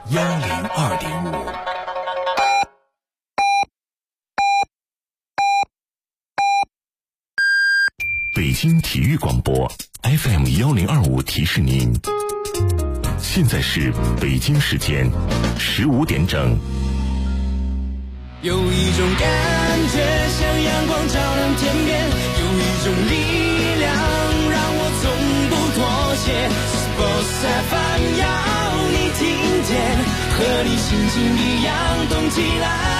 102.5。北京体育广播 FM 1025提示您，现在是北京时间15点整。 有一种感觉像阳光照亮天边，有一种力量让我从不妥协。Sports FM 要你听见，和你心情一样动起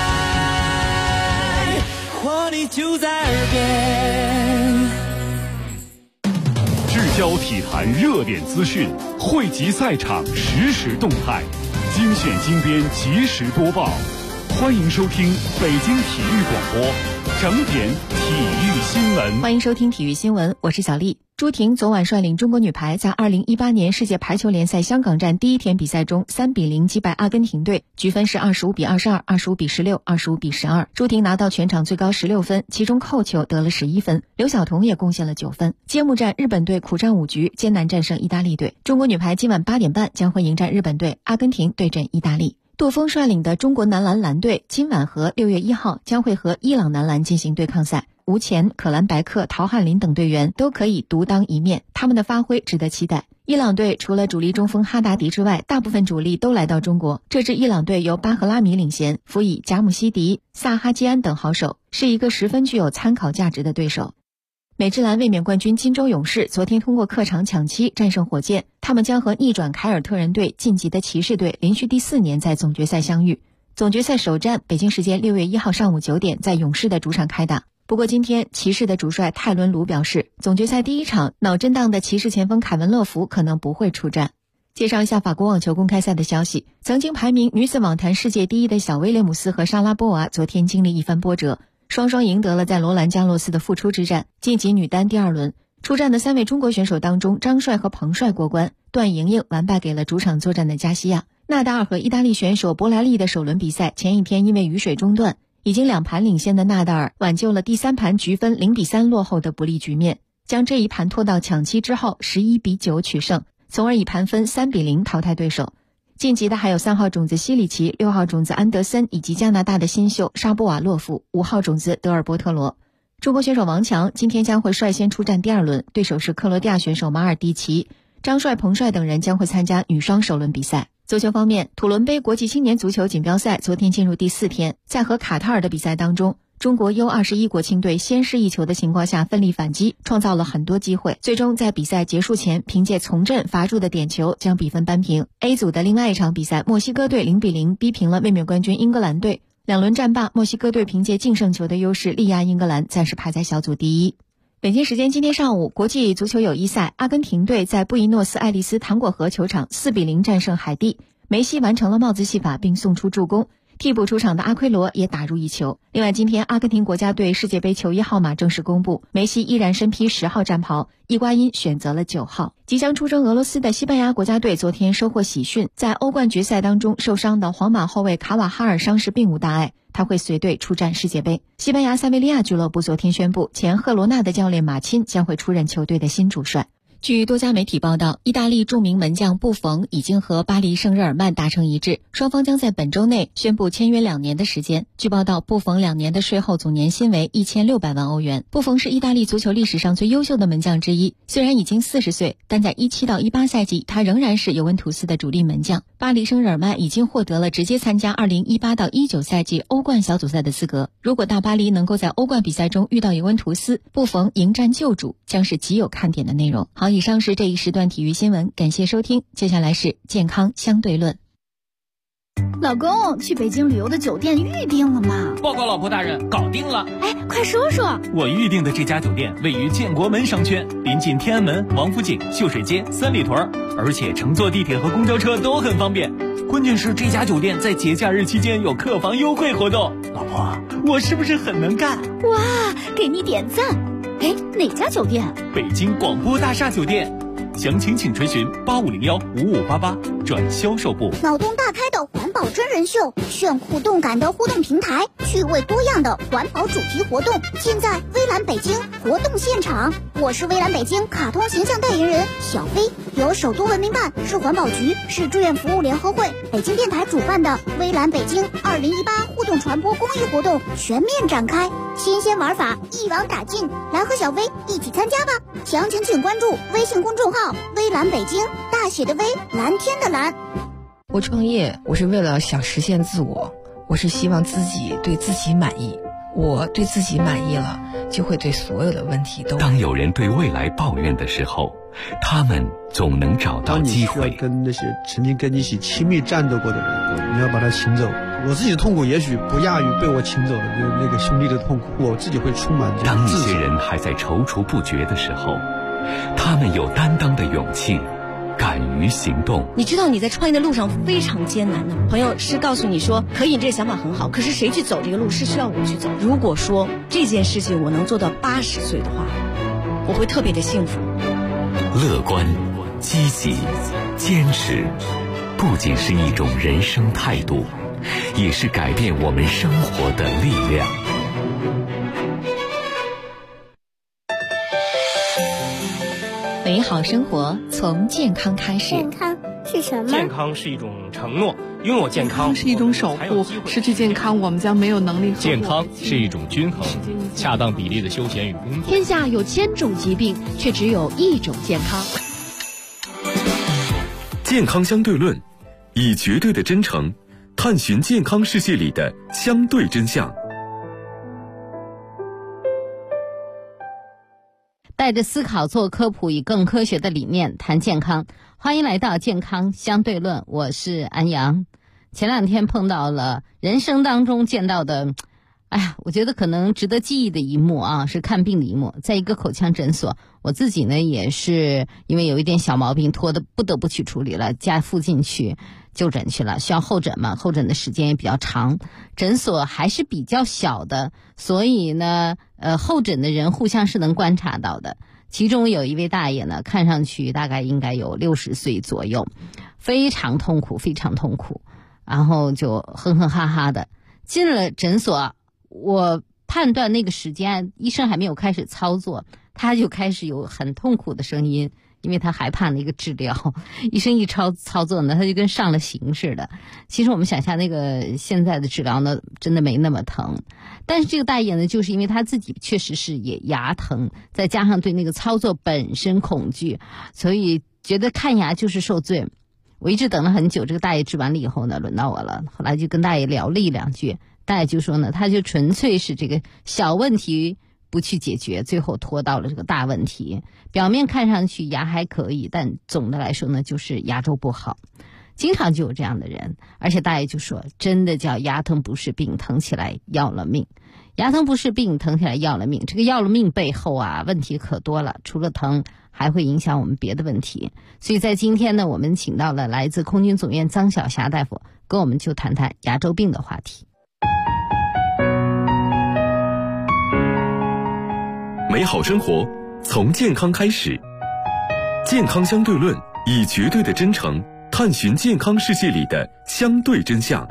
来，活力就在耳边。 聚焦体坛热点资讯，汇集赛场实时动态，精选精编及时播报。欢迎收听北京体育广播整点体育新闻。 欢迎收听体育新闻，我是小丽。朱婷昨晚率领中国女排在2018年世界排球联赛香港站第一天比赛中3比0击败阿根廷队，局分是25比22、25比16、25比12。朱婷拿到全场最高16分，其中扣球得了11分，刘晓彤也贡献了9分。揭幕战日本队苦战5局，艰难战胜意大利队。中国女排今晚8点半将会迎战日本队，阿根廷对阵意大利。杜锋率领的中国男篮篮队今晚和6月1号将会和伊朗男篮进行对抗赛。吴前、可兰白克、陶汉林等队员都可以独当一面，他们的发挥值得期待。伊朗队除了主力中锋哈达迪之外，大部分主力都来到中国。这支伊朗队由巴赫拉米领衔，辅以贾姆希迪、萨哈基安等好手，是一个十分具有参考价值的对手。美职篮卫冕冠军金州勇士昨天通过客场抢七战胜火箭，他们将和逆转凯尔特人队晋级的骑士队连续第4年在总决赛相遇。总决赛首战北京时间6月1号上午9点在勇士的主场开打。不过今天骑士的主帅泰伦卢表示，总决赛第一场脑震荡的骑士前锋凯文勒福可能不会出战。介绍一下法国网球公开赛的消息，曾经排名女子网坛世界第一的小威廉姆斯和莎拉波娃昨天经历一番波折，双双赢得了在罗兰加洛斯的复出之战，晋级女单第2轮。出战的3位中国选手当中，张帅和彭帅过关，段莹莹完败给了主场作战的加西亚。纳达尔和意大利选手博莱利的首轮比赛前一天因为雨水中断，已经2盘领先的纳达尔挽救了第3盘局分0比3落后的不利局面，将这一盘拖到抢七之后11比9取胜，从而以盘分3比0淘汰对手。晋级的还有3号种子西里奇、6号种子安德森以及加拿大的新秀沙波瓦洛夫、5号种子德尔波特罗。中国选手王强今天将会率先出战第2轮，对手是克罗地亚选手马尔蒂奇，张帅、彭帅等人将会参加女双首轮比赛。足球方面，土伦杯国际青年足球锦标赛昨天进入第4天，在和卡塔尔的比赛当中，中国 U21 国青队先失一球的情况下奋力反击，创造了很多机会，最终在比赛结束前凭借从振罚入的点球将比分扳平。 A 组的另外一场比赛，墨西哥队0比0逼平了卫冕冠军英格兰队，2轮战罢，墨西哥队凭借净胜球的优势力压英格兰，暂时排在小组第一。北京时间今天上午，国际足球友谊赛，阿根廷队在布宜诺斯艾利斯糖果河球场4比0战胜海地，梅西完成了帽子戏法并送出助攻，替补出场的阿奎罗也打入1球。另外，今天阿根廷国家队世界杯球衣号码正式公布，梅西依然身披10号战袍，伊瓜因选择了9号。即将出征俄罗斯的西班牙国家队昨天收获喜讯，在欧冠决赛当中受伤的皇马后卫卡瓦哈尔伤势并无大碍，他会随队出战世界杯。西班牙塞维利亚俱乐部昨天宣布，前赫罗纳的教练马钦将会出任球队的新主帅。据多家媒体报道，意大利著名门将布冯已经和巴黎圣日耳曼达成一致，双方将在本周内宣布签约2年的时间。据报道，布冯2年的税后总年薪为1600万欧元。布冯是意大利足球历史上最优秀的门将之一，虽然已经40岁，但在17到18赛季，他仍然是尤文图斯的主力门将。巴黎圣日耳曼已经获得了直接参加2018到19赛季欧冠小组赛的资格。如果大巴黎能够在欧冠比赛中遇到尤文图斯，布冯迎战旧主将是极有看点的内容。好，以上是这一时段体育新闻，感谢收听。接下来是健康相对论。 老公，去北京旅游的酒店预定了吗？ 报告老婆大人，搞定了。 哎，快说说。 我预定的这家酒店位于建国门商圈，临近天安门、王府井、秀水街、三里屯，而且乘坐地铁和公交车都很方便。关键是这家酒店在节假日期间有客房优惠活动。老婆，我是不是很能干？ 哇，给你点赞。哎，哪家酒店？ 北京广播大厦酒店。详情请垂询8501-5588转销售部。 脑洞大开的环保真人秀，炫酷动感的互动平台，趣味多样的环保主题活动，尽在微蓝北京活动现场。我是微蓝北京卡通形象代言人小飞。 由首都文明办、市环保局、市志愿服务联合会、北京电台主办的微蓝北京2018互动传播公益活动全面展开，新鲜玩法一网打尽，来和小薇一起参加吧！详情请关注微信公众号微蓝北京，大写的微，蓝天的蓝。 我创业，我是为了想实现自我，我是希望自己对自己满意。我对自己满意了，就会对所有的问题都。 当有人对未来抱怨的时候，他们总能找到机会。 当你需要跟那些曾经跟你一起亲密战斗过的人，你要把他请走。我自己的痛苦也许不亚于被我请走的那个兄弟的痛苦，我自己会充满这种当一些人还在踌躇不决的时候，他们有担当的勇气，敢于行动。 你知道你在创业的路上非常艰难的，朋友是告诉你说可以，这个想法很好，可是谁去走这个路是需要我去走。如果说这件事情我能做到80岁的话，我会特别的幸福。 乐观、积极、坚持，不仅是一种人生态度，也是改变我们生活的力量。 美好生活从健康开始。 健康是什么？ 健康是一种承诺，拥有健康是一种守护，失去健康我们将没有能力。 健康是一种均衡，恰当比例的休闲与工作。 天下有1000种疾病，却只有一种健康。 健康相对论，以绝对的真诚探寻健康世界里的相对真相。 带着思考做科普，以更科学的理念谈健康。欢迎来到健康相对论，我是安阳。前2天碰到了人生当中见到的，我觉得可能值得记忆的一幕啊，是看病的一幕。在一个口腔诊所，我自己呢也是因为有一点小毛病，拖得不得不去处理了，家附近去就诊去了，需要候诊嘛，候诊的时间也比较长，诊所还是比较小的，所以呢候诊的人互相是能观察到的。其中有一位大爷呢，看上去大概应该有60岁左右，非常痛苦，非常痛苦，然后就哼哼哈哈的进了诊所。我判断那个时间医生还没有开始操作，他就开始有很痛苦的声音，因为他害怕那个治疗。医生一操作呢，他就跟上了刑似的。其实我们想象那个现在的治疗呢，真的没那么疼。但是这个大爷呢，就是因为他自己确实是也牙疼，再加上对那个操作本身恐惧，所以觉得看牙就是受罪。我一直等了很久，这个大爷治完了以后呢，轮到我了。后来就跟大爷聊了1-2句，大爷就说呢，他就纯粹是这个小问题不去解决，最后拖到了这个大问题。表面看上去牙还可以，但总的来说呢，就是牙周不好。经常就有这样的人，而且大爷就说，真的叫牙疼不是病，疼起来要了命。牙疼不是病，疼起来要了命。这个要了命背后啊，问题可多了，除了疼还会影响我们别的问题。所以在今天呢，我们请到了来自空军总院臧晓霞大夫，跟我们就谈谈牙周病的话题。 美好生活从健康开始，健康相对论，以绝对的真诚探寻健康世界里的相对真相。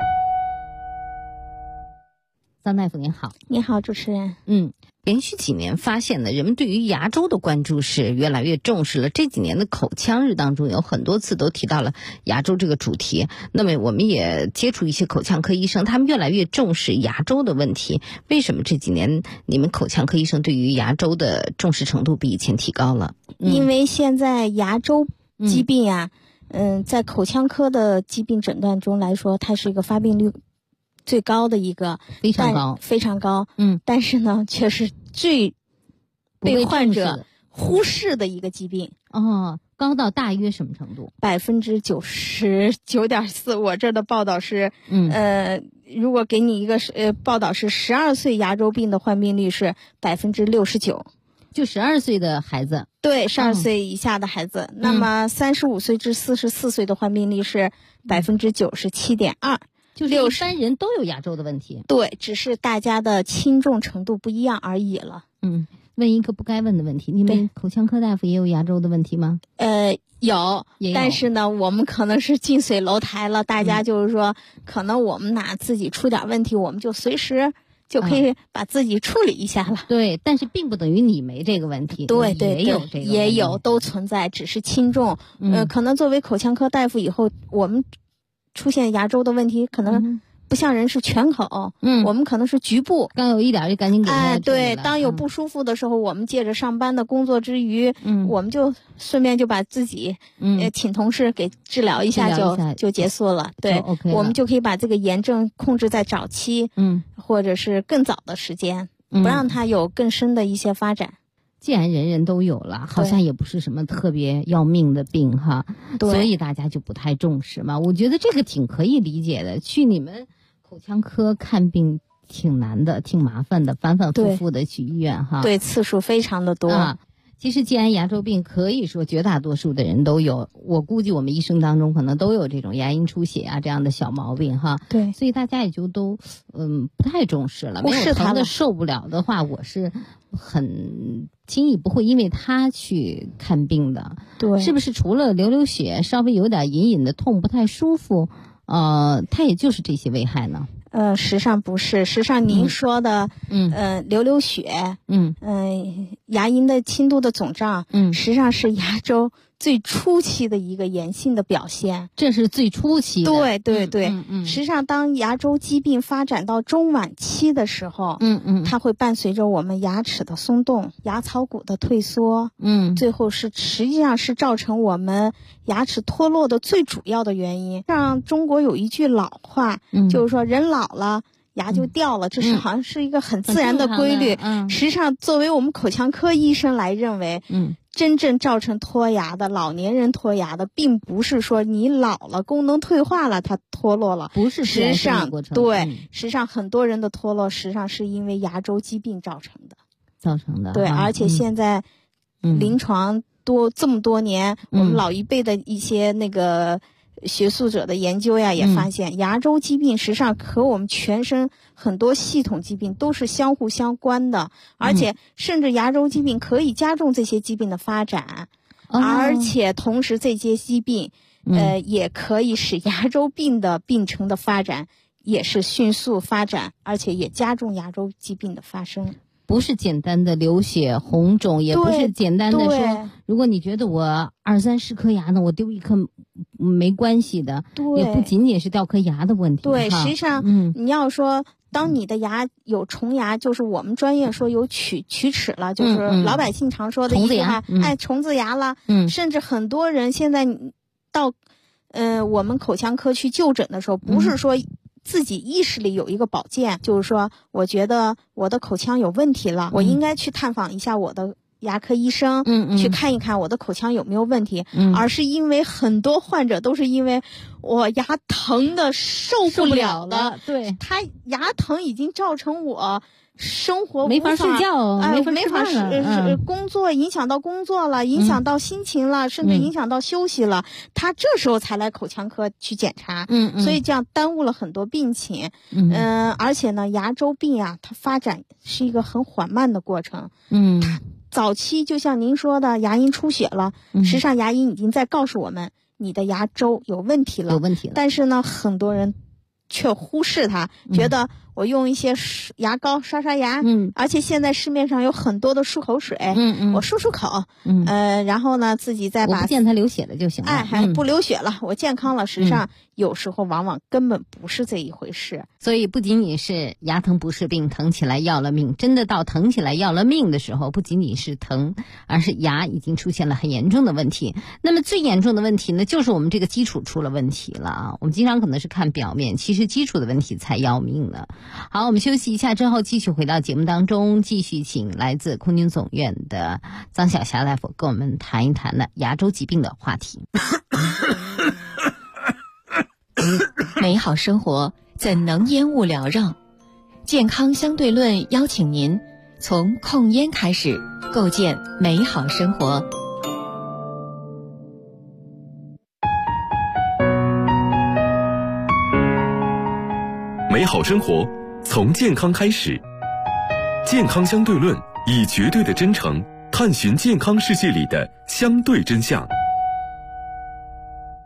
臧大夫您好。 你好，主持人。 连续几年发现呢，人们对于牙周的关注是越来越重视了。这几年的口腔日当中有很多次都提到了牙周这个主题。那么我们也接触一些口腔科医生，他们越来越重视牙周的问题。为什么这几年你们口腔科医生对于牙周的重视程度比以前提高了？ 因为现在牙周疾病啊，在口腔科的疾病诊断中来说，它是一个发病率最高的一个， 非常高， 非常高。但是呢，却是最被患者忽视的一个疾病。 高到大约什么程度 ？99.4%。我这的报道是，如果给你一个报道是12岁牙周病的患病率是69%。 就12岁的孩子， 对，12岁以下的孩子。那么35岁至44岁的患病率是97.2%。 就是一般人都有牙周的问题。 对，只是大家的轻重程度不一样而已了。 问一个不该问的问题，你们口腔科大夫也有牙周的问题吗？ 有，但是呢，我们可能是近水楼台了，大家就是说，可能我们自己出点问题，我们就随时就可以把自己处理一下了。 对，但是并不等于你没这个问题。 对对对， 也有这个问题， 也有，都存在，只是轻重。可能作为口腔科大夫以后，我们出现牙周的问题，可能不像人是全口，我们可能是局部， 刚有一点就赶紧给他对，当有不舒服的时候，我们借着上班的工作之余，我们就顺便就把自己请同事给治疗一下就结束了。对， OK 了， 我们就可以把这个炎症控制在早期，或者是更早的时间，不让它有更深的一些发展。 既然人人都有了，好像也不是什么特别要命的病哈，所以大家就不太重视嘛。我觉得这个挺可以理解的。去你们口腔科看病挺难的，挺麻烦的，反反复复的去医院哈。 对，次数非常的多。 其实既然牙周病可以说绝大多数的人都有，我估计我们一生当中可能都有这种牙龈出血啊这样的小毛病哈。 对， 所以大家也就都不太重视了。没有疼的受不了的话，我是很轻易不会因为他去看病的。 对， 是不是除了流血，稍微有点隐隐的痛不太舒服，它也就是这些危害呢？ 实际上不是，实际上您说的，流血，牙龈的轻度的肿胀，实际上是牙周最初期的一个炎性的表现。 这是最初期的。 对对对，实际上当牙周疾病发展到中晚期的时候，它会伴随着我们牙齿的松动、牙槽骨的退缩，最后实际上是造成我们牙齿脱落的最主要的原因。像中国有一句老话，就是说人老了牙就掉了，这是好像是一个很自然的规律。实际上作为我们口腔科医生来认为，真正造成脱牙的老年人脱牙的，并不是说你老了功能退化了它脱落了， 不是。 实际上对，实际上很多人的脱落实际上是因为牙周疾病造成的。对，而且现在临床这么多年，我们老一辈的一些那个学术者的研究呀，也发现牙周疾病实际上和我们全身很多系统疾病都是相互相关的，而且甚至牙周疾病可以加重这些疾病的发展，而且同时这些疾病也可以使牙周病的病程的发展也是迅速发展，而且也加重牙周疾病的发生。 不是简单的流血红肿，也不是简单的说如果你觉得我20-30颗牙呢，我丢一颗没关系的，也不仅仅是掉颗牙的问题。 对，实际上你要说当你的牙有虫牙，就是我们专业说有龋齿了，就是老百姓常说的一句话，虫子牙了。甚至很多人现在到我们口腔科去就诊的时候，不是说自己意识里有一个保健，就是说我觉得我的口腔有问题了，我应该去探访一下我的牙科医生，去看一看我的口腔有没有问题，而是因为很多患者都是因为我牙疼的受不了了， 对， 他牙疼已经造成我生活没法睡觉， 没法工作，影响到工作了，影响到心情了，甚至影响到休息了，他这时候才来口腔科去检查，所以这样耽误了很多病情。而且呢，牙周病啊，它发展是一个很缓慢的过程。早期就像您说的，牙龈出血了，实际上牙龈已经在告诉我们你的牙周有问题了，但是呢，很多人却忽视它，觉得我用一些牙膏刷牙，而且现在市面上有很多的漱口水，我漱口，然后呢自己再把我不见它流血了就行了， 还不流血了，我健康了。实际上有时候往往根本不是这一回事。 所以不仅仅是牙疼不是病，疼起来要了命，真的到疼起来要了命的时候，不仅仅是疼，而是牙已经出现了很严重的问题。那么最严重的问题呢，就是我们这个基础出了问题了啊。我们经常可能是看表面，其实基础的问题才要命呢。好，我们休息一下之后继续回到节目当中，继续请来自空军总院的臧晓霞大夫跟我们谈一谈呢牙周疾病的话题。 美好生活怎能烟雾缭绕？健康相对论邀请您从控烟开始，构建美好生活。 美好生活从健康开始，健康相对论以绝对的真诚探寻健康世界里的相对真相。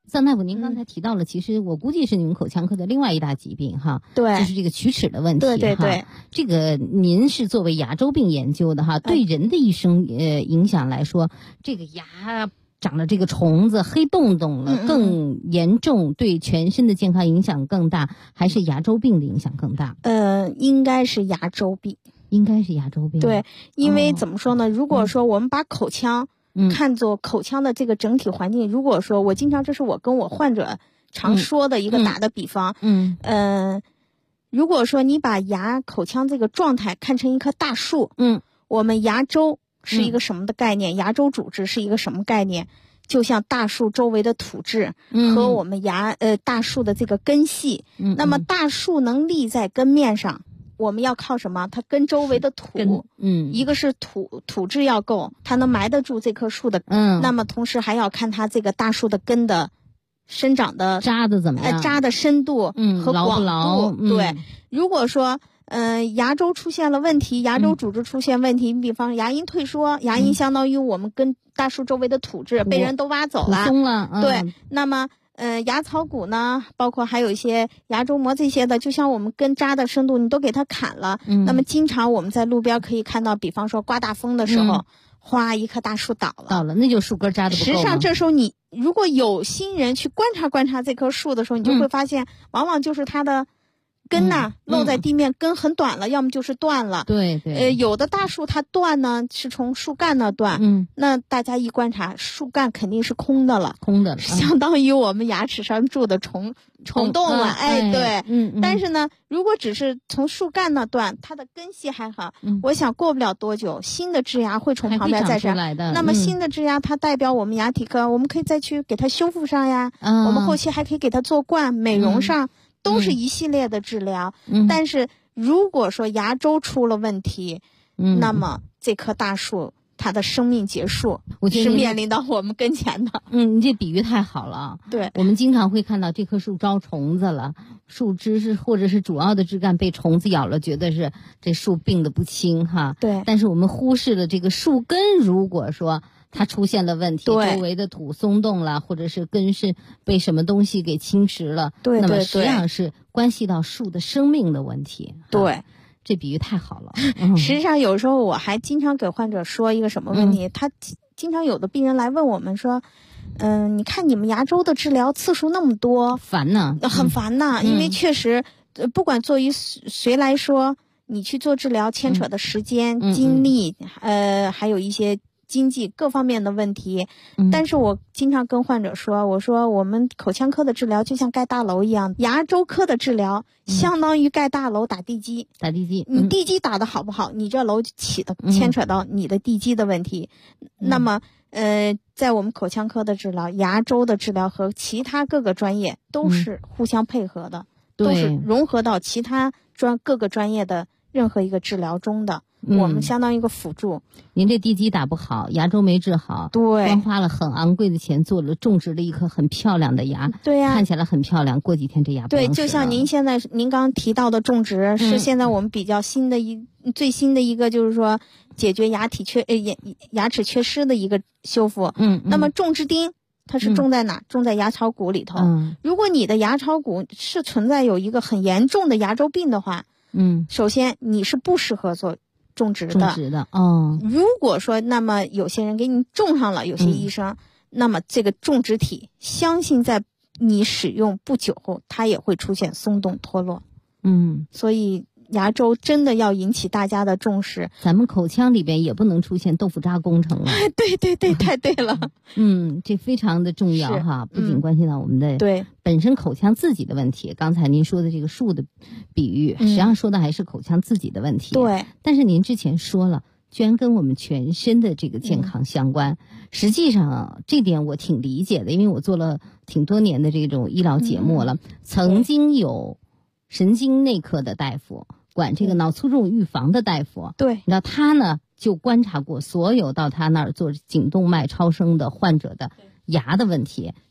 桑大夫，您刚才提到了，其实我估计是你们口腔科的另外一大疾病哈， 对， 就是这个龋齿的问题。 对， 这个您是作为牙周病研究的哈，对人的一生影响来说，这个牙长了这个虫子、黑洞洞了更严重，对全身的健康影响更大，还是牙周病的影响更大？ 应该是牙周病。 应该是牙周病。 对，因为怎么说呢？如果说我们把口腔看作口腔的这个整体环境，如果说我经常，这是我跟我患者常说的一个打的比方，如果说你把口腔这个状态看成一棵大树，我们牙周是一个什么的概念？牙周组织是一个什么概念？就像大树周围的土质和我们大树的这个根系，那么大树能立在根面上，我们要靠什么？它根周围的土，一个是土质要够，它能埋得住这棵树的，那么同时还要看它这个大树的根的生长的扎的怎么样， 扎的深度和广度， 牢不牢？ 对，如果说牙周出现了问题，牙周组织出现问题，你比方牙龈退缩，牙龈相当于我们跟大树周围的土质被人都挖走了， 松了， 对，那么牙槽骨呢，包括还有一些牙周膜这些的，就像我们根扎的深度你都给它砍了，那么经常我们在路边可以看到，比方说刮大风的时候，哗，一棵大树倒了， 那就树根扎的不够。 实际上这时候你如果有心人去观察这棵树的时候，你就会发现，往往就是它的根露在地面，根很短了，要么就是断了。 对对。 有的大树它断呢是从树干那断，那大家一观察，树干肯定是空的了，相当于我们牙齿上住的虫洞了。对，但是呢，如果只是从树干那断，它的根系还好，我想过不了多久，新的枝芽会从旁边再长。那么新的枝芽它代表我们牙体科，我们可以再去给它修复上呀，我们后期还可以给它做冠、美容上。都是一系列的治疗，但是如果说牙周出了问题，那么这棵大树它的生命结束是面临到我们跟前的。 你这比喻太好了。 对， 我们经常会看到这棵树招虫子了，树枝或者是主要的枝干被虫子咬了，觉得是这树病得不轻哈。 对， 但是我们忽视了这个树根，如果说它出现了问题，周围的土松动了，或者是根是被什么东西给侵蚀了，那么实际上是关系到树的生命的问题。 对， 这比喻太好了。 实际上有时候我还经常给患者说一个什么问题，他经常有的病人来问我们说，你看你们牙周的治疗次数那么多， 烦呢， 很烦呢，因为确实不管作为谁来说，你去做治疗牵扯的时间、精力，还有一些经济各方面的问题，但是我经常跟患者说，我说我们口腔科的治疗就像盖大楼一样，牙周科的治疗相当于盖大楼打地基，你地基打得好不好，你这楼起的牵扯到你的地基的问题。那么在我们口腔科的治疗，牙周的治疗和其他各个专业都是互相配合的，都是融合到其他各个专业的任何一个治疗中的。我们相当于一个辅助。 您这地基打不好，牙周没治好， 对， 光花了很昂贵的钱种植了一颗很漂亮的牙， 对呀， 看起来很漂亮，过几天这牙不能使了。 对，就像您刚提到的种植，是现在我们比较最新的一个，就是说解决牙齿缺失的一个修复。那么种植钉它是种在哪？种在牙槽骨里头。如果你的牙槽骨是存在有一个很严重的牙周病的话，首先你是不适合做种植的。如果说那么有些人给你种上了，有些医生，那么这个种植体相信在你使用不久后，它也会出现松动脱落。所以牙周真的要引起大家的重视。 咱们口腔里边也不能出现豆腐渣工程了。 对，太对了。 这非常的重要哈，不仅关系到我们的对本身口腔自己的问题。刚才您说的这个树的比喻，实际上说的还是口腔自己的问题。 对， 但是您之前说了，居然跟我们全身的这个健康相关。实际上这点我挺理解的，因为我做了挺多年的这种医疗节目了，曾经有神经内科的大夫，管这个脑卒中预防的大夫， 对， 你知道他呢就观察过所有到他那儿做颈动脉超声的患者的牙的问题，就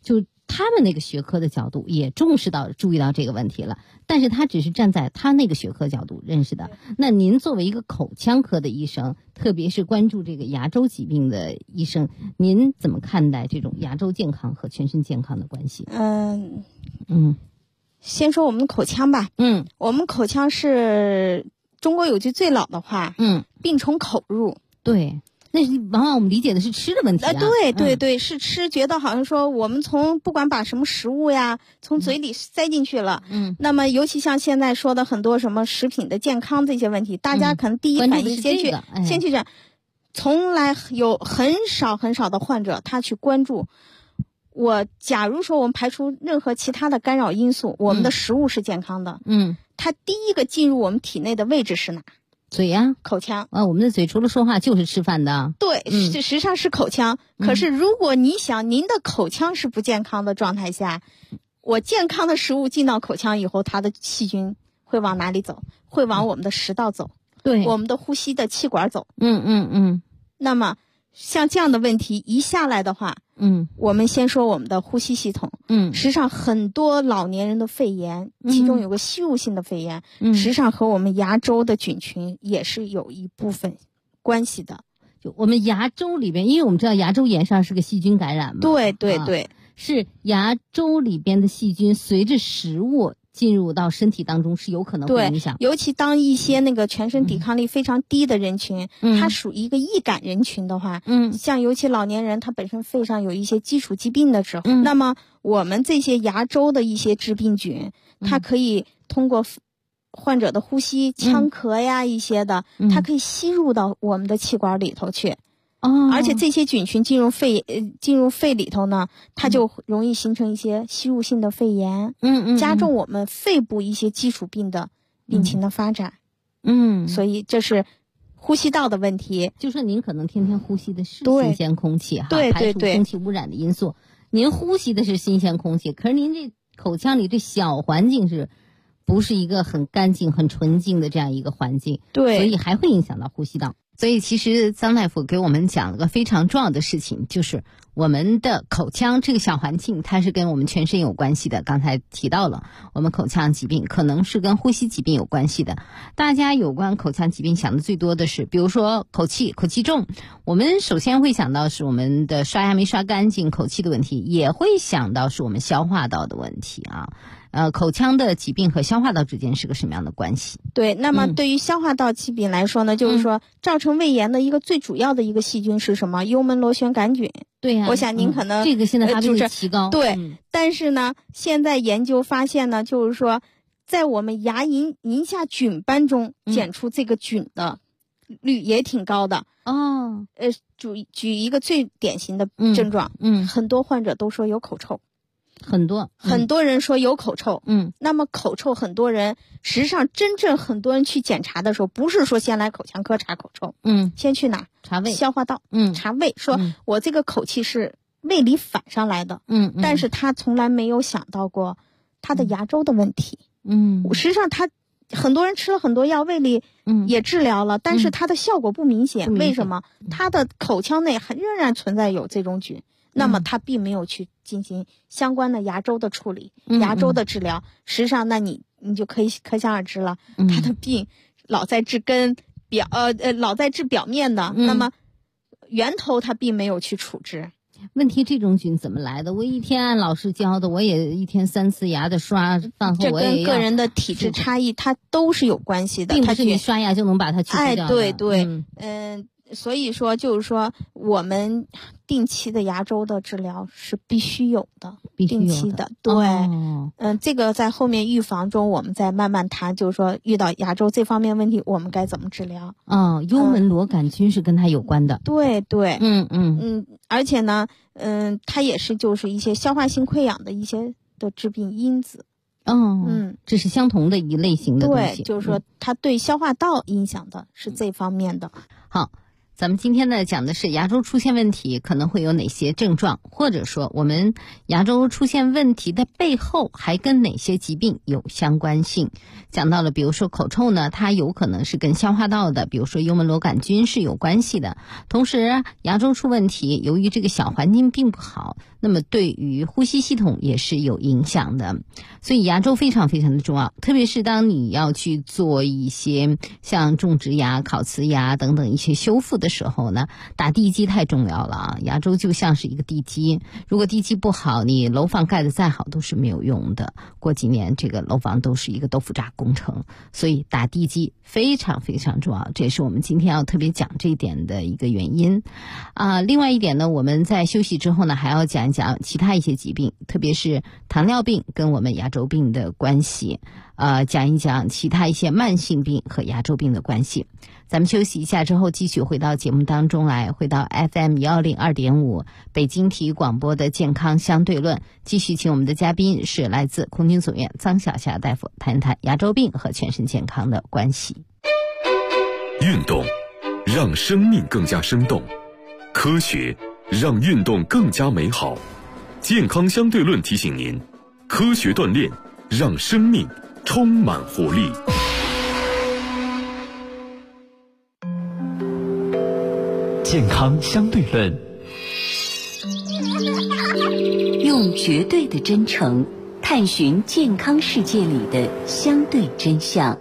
他们那个学科的角度也注意到这个问题了，但是他只是站在他那个学科角度认识的。那您作为一个口腔科的医生，特别是关注这个牙周疾病的医生，您怎么看待这种牙周健康和全身健康的关系？ 先说我们的口腔吧。我们口腔是中国有句最老的话，病从口入。 对。那往往我们理解的是吃的问题啊。 对，是吃，觉得好像说我们不管把什么食物呀从嘴里塞进去了，那么尤其像现在说的很多什么食品的健康这些问题，大家可能第一反应先去这，从来有很少的患者他去关注。假如说我们排除任何其他的干扰因素，我们的食物是健康的，它第一个进入我们体内的位置是哪？ 嘴呀， 口腔我们的嘴除了说话就是吃饭的。 对，实际上是口腔。可是如果你想您的口腔是不健康的状态下，我健康的食物进到口腔以后，它的细菌会往哪里走？会往我们的食道走， 对， 我们的呼吸的气管走。那么像这样的问题一下来的话，我们先说我们的呼吸系统。实际上很多老年人的肺炎，其中有个吸入性的肺炎，实际上和我们牙周的菌群也是有一部分关系的。 就我们牙周里边，因为我们知道牙周炎上是个细菌感染嘛。 对， 是牙周里边的细菌随着食物进入到身体当中是有可能会影响。 尤其当一些那个全身抵抗力非常低的人群，它属于一个易感人群的话，像尤其老年人他本身肺上有一些基础疾病的时候，那么我们这些牙周的一些致病菌，它可以通过患者的呼吸、腔咳呀一些的，它可以吸入到我们的气管里头去。而且这些菌群进入肺里头呢，它就容易形成一些吸入性的肺炎，加重我们肺部一些基础病的病情的发展。所以这是呼吸道的问题。 就说您可能天天呼吸的是新鲜空气哈，排除空气污染的因素，您呼吸的是新鲜空气，可是您这口腔里这小环境是不是一个很干净、很纯净的这样一个环境？ 对， 所以还会影响到呼吸道。所以其实张大夫给我们讲了个非常重要的事情，就是我们的口腔这个小环境它是跟我们全身有关系的。刚才提到了我们口腔疾病可能是跟呼吸疾病有关系的。大家有关口腔疾病想的最多的是比如说口气重，我们首先会想到是我们的刷牙没刷干净，口气的问题，也会想到是我们消化道的问题啊。口腔的疾病和消化道之间是个什么样的关系？ 对，那么对于消化道疾病来说呢，就是说造成胃炎的一个最主要的一个细菌是什么？幽门螺旋杆菌。 对呀， 我想您可能这个现在发病率提高。 对，但是呢，现在研究发现呢，就是说在我们牙龈下菌斑中检出这个菌的率也挺高的。举一个最典型的症状，很多患者都说有口臭。 很多人说有口臭，那么口臭很多人实际上真正很多人去检查的时候，不是说先来口腔科查口臭，先去哪？ 查胃、 消化道，查胃，说我这个口气是胃里反上来的，但是他从来没有想到过他的牙周的问题，实际上他很多人吃了很多药，胃里也治疗了，但是它的效果不明显，为什么？他的口腔内还仍然存在有这种菌。那么他并没有去进行相关的牙周的处理，牙周的治疗，实际上那你就可想而知了，他的病老在治根，老在治表面的，那么源头他并没有去处置。 问题这种菌怎么来的？我一天按老师教的，我也一天3次牙的刷，饭后我也这跟个人的体质差异它都是有关系的， 并不是你刷牙就能把它去除掉的。 对，所以说就是说我们定期的牙周的治疗是必须有的，定期的。对，这个在后面预防中我们再慢慢谈，就是说遇到牙周这方面问题我们该怎么治疗。 幽门螺杆菌是跟它有关的。 对，而且呢它也是就是一些消化性溃疡的一些的致病因子。 这是相同的一类型的东西。 对，就是说它对消化道影响的是这方面的。 好，咱们今天呢讲的是牙周出现问题可能会有哪些症状，或者说我们牙周出现问题的背后还跟哪些疾病有相关性。讲到了比如说口臭呢，它有可能是跟消化道的比如说幽门螺杆菌是有关系的。同时牙周出问题，由于这个小环境并不好， 那么对于呼吸系统也是有影响的。所以牙周非常非常的重要，特别是当你要去做一些像种植牙、烤瓷牙等等一些修复的时候呢，打地基太重要了啊！牙周就像是一个地基，如果地基不好，你楼房盖得再好都是没有用的。过几年这个楼房都是一个豆腐渣工程，所以打地基非常非常重要，这也是我们今天要特别讲这一点的一个原因另外一点呢，我们在休息之后呢，还要讲一讲其他一些疾病，特别是糖尿病跟我们牙周病的关系，讲一讲其他一些慢性病和牙周病的关系。咱们休息一下之后，继续回到节目当中来，回到 FM 102.5北京体育广播的健康相对论，继续请我们的嘉宾是来自空军总院臧晓霞大夫，谈一谈牙周病和全身健康的关系。 运动让生命更加生动，科学让运动更加美好。健康相对论提醒您，科学锻炼让生命充满活力。 健康相对论， 用绝对的真诚探寻健康世界里的相对真相。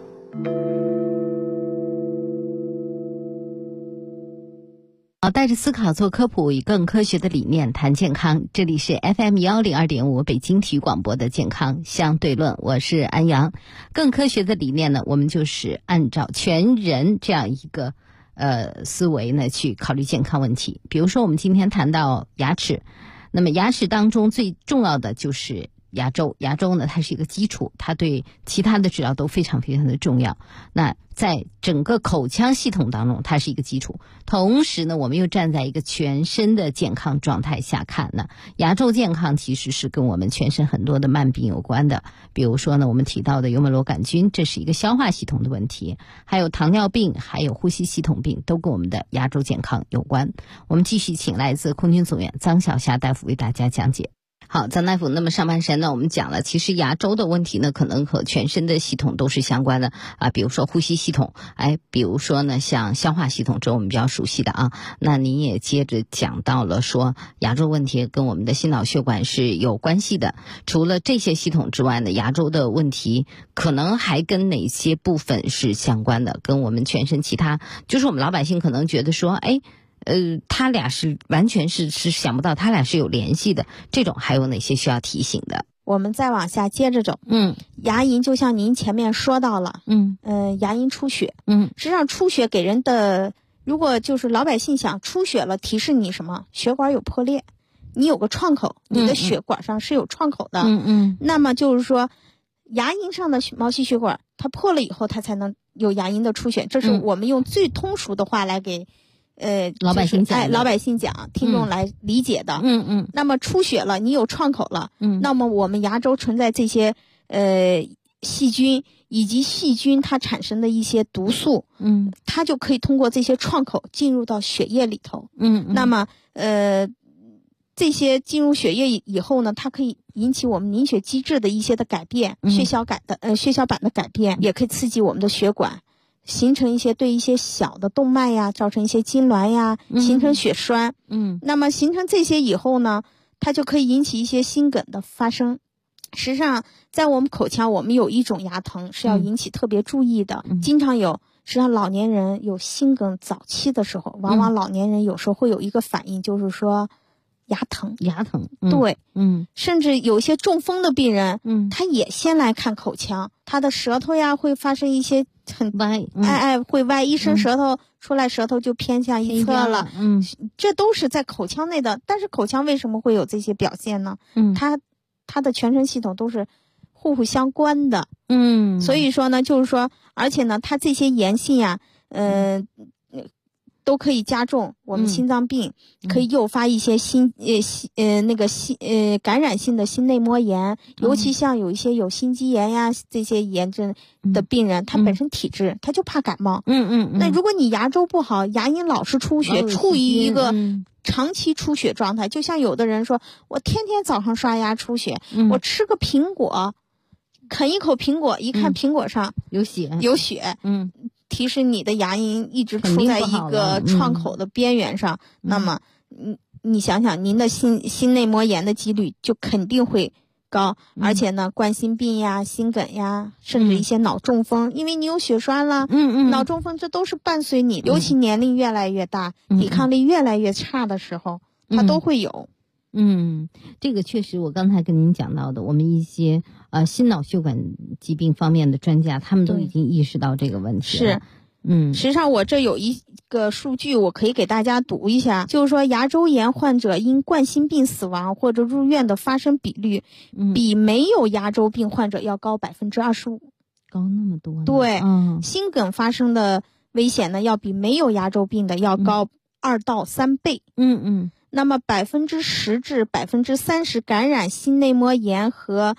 带着思考做科普，以更科学的理念谈健康。这里是 FM 102.5北京体育广播的健康相对论，我是安阳。更科学的理念呢，我们就是按照全人这样一个思维呢去考虑健康问题。比如说我们今天谈到牙齿，那么牙齿当中最重要的就是牙周，牙周呢它是一个基础，它对其他的治疗都非常非常的重要。那在整个口腔系统当中它是一个基础，同时呢我们又站在一个全身的健康状态下看呢，牙周健康其实是跟我们全身很多的慢病有关的。比如说呢我们提到的幽门螺杆菌，这是一个消化系统的问题，还有糖尿病，还有呼吸系统病，都跟我们的牙周健康有关。我们继续请来自空军总院臧晓霞大夫为大家讲解。好，臧大夫，那么上半身呢我们讲了，其实牙周的问题呢可能和全身的系统都是相关的比如说呼吸系统，比如说呢像消化系统，这我们比较熟悉的那您也接着讲到了说牙周问题跟我们的心脑血管是有关系的。除了这些系统之外呢，牙周的问题可能还跟哪些部分是相关的，跟我们全身其他，就是我们老百姓可能觉得说他俩是完全是想不到他俩是有联系的，这种还有哪些需要提醒的？ 我们再往下接着走。牙龈就像您前面说到了，牙龈出血，实际上出血给人的，如果就是老百姓想出血了，提示你什么？血管有破裂，你有个创口，你的血管上是有创口的。那么就是说牙龈上的毛细血管它破了以后，它才能有牙龈的出血，这是我们用最通俗的话来给老百姓讲， 老百姓讲，听众来理解的。那么出血了，你有创口了，那么我们牙周存在这些细菌，以及细菌它产生的一些毒素，它就可以通过这些创口进入到血液里头。那么这些进入血液以后呢，它可以引起我们凝血机制的一些的改变，血小板的改变，也可以刺激我们的血管，形成一些对一些小的动脉呀，造成一些痉挛呀，形成血栓。那么形成这些以后呢，它就可以引起一些心梗的发生。实际上在我们口腔，我们有一种牙疼是要引起特别注意的，经常有。实际上老年人有心梗早期的时候，往往老年人有时候会有一个反应，就是说牙疼。对，甚至有些中风的病人，他也先来看口腔，他的舌头呀会发生一些很歪， 会歪，一伸舌头出来，舌头就偏向一侧了。这都是在口腔内的。但是口腔为什么会有这些表现呢？它的全身系统都是互相关的。所以说呢，就是说，而且呢，它这些炎性呀，都可以加重我们心脏病，可以诱发一些感染性的心内膜炎，尤其像有一些有心肌炎呀这些炎症的病人，他本身体质他就怕感冒。那如果你牙周不好，牙龈老是出血，处于一个长期出血状态，就像有的人说，我天天早上刷牙出血，我吃个苹果，啃一口苹果，一看苹果上有血，提示你的牙龈一直处在一个创口的边缘上，那么你想想您的心内膜炎的几率就肯定会高，而且呢，冠心病呀、心梗呀，甚至一些脑中风，因为你有血栓啦，脑中风这都是伴随你，尤其年龄越来越大，抵抗力越来越差的时候，它都会有。 这个确实，我刚才跟您讲到的，我们一些心脑血管疾病方面的专家，他们都已经意识到这个问题了。实际上我这有一个数据，我可以给大家读一下，就是说牙周炎患者因冠心病死亡或者入院的发生比率，比没有牙周病患者要高25%， 高那么多呢？ 对，心梗发生的危险呢，要比没有牙周病的要高2到3倍。那么10%至30%感染心内膜炎和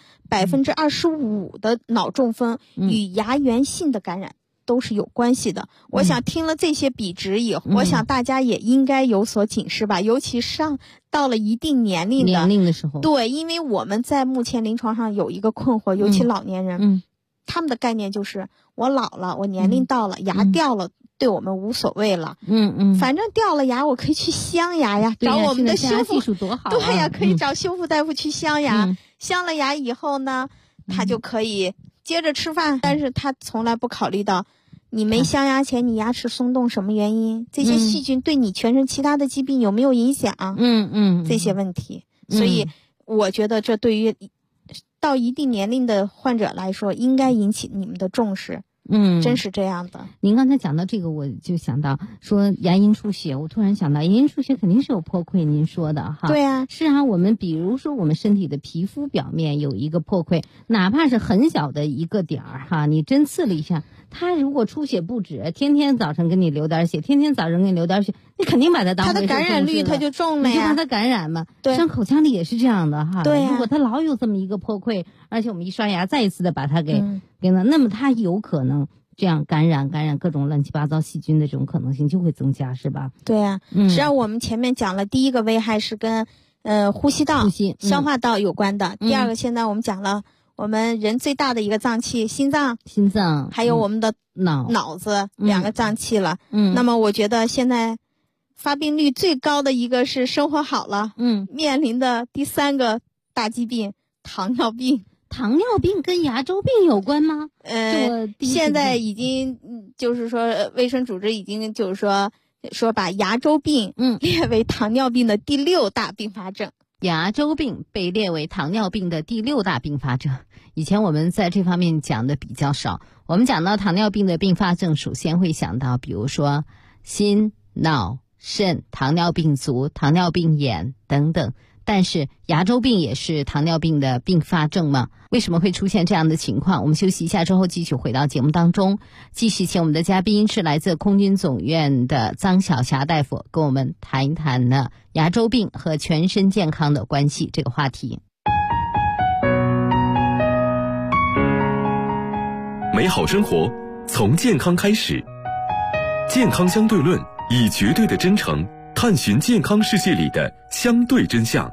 25%的脑中风与牙源性的感染都是有关系的。我想听了这些比值以后，我想大家也应该有所警示吧，尤其到了一定年龄的时候。 对，因为我们在目前临床上有一个困惑，尤其老年人，他们的概念就是我老了，我年龄到了，牙掉了，对我们无所谓了。反正掉了牙，我可以去镶牙呀，找我们的修复技术多好。 对呀，可以找修复大夫去镶牙。镶了牙以后呢，他就可以接着吃饭，但是他从来不考虑到你没镶牙前你牙齿松动什么原因，这些细菌对你全身其他的疾病有没有影响？这些问题。所以我觉得这对于到一定年龄的患者来说，应该引起你们的重视。真是这样的。 您刚才讲到这个，我就想到说牙龈出血，我突然想到牙龈出血肯定是有破溃，您说的哈。 对啊， 是啊，我们比如说我们身体的皮肤表面有一个破溃，哪怕是很小的一个点儿哈，你针刺了一下，它如果出血不止，天天早上给你流点血，天天早上给你流点血，你肯定把它当回事， 它的感染率它就重了呀， 你就让它感染嘛。 对， 像口腔里也是这样的哈。 对呀， 如果它老有这么一个破溃，而且我们一刷牙再一次的把它给那么它有可能这样感染各种乱七八糟细菌的这种可能性就会增加，是吧？ 对啊，实际上我们前面讲了，第一个危害是跟呼吸道、消化道有关的。第二个，现在我们讲了我们人最大的一个脏器心脏，还有我们的脑子2个脏器了。那么我觉得现在发病率最高的一个是生活好了，面临的第3个大疾病糖尿病。 糖尿病跟牙周病有关吗？ 现在已经就是说，卫生组织已经就是说把牙周病列为糖尿病的第6大并发症。 牙周病被列为糖尿病的第6大并发症。以前我们在这方面讲的比较少。我们讲到糖尿病的并发症，首先会想到比如说心、脑、肾、糖尿病足、糖尿病眼等等。但是牙周病也是糖尿病的并发症吗？为什么会出现这样的情况？我们休息一下之后继续回到节目当中，继续请我们的嘉宾是来自空军总院的臧晓霞大夫，跟我们谈一谈呢牙周病和全身健康的关系这个话题。 美好生活从健康开始，健康相对论以绝对的真诚探寻健康世界里的相对真相。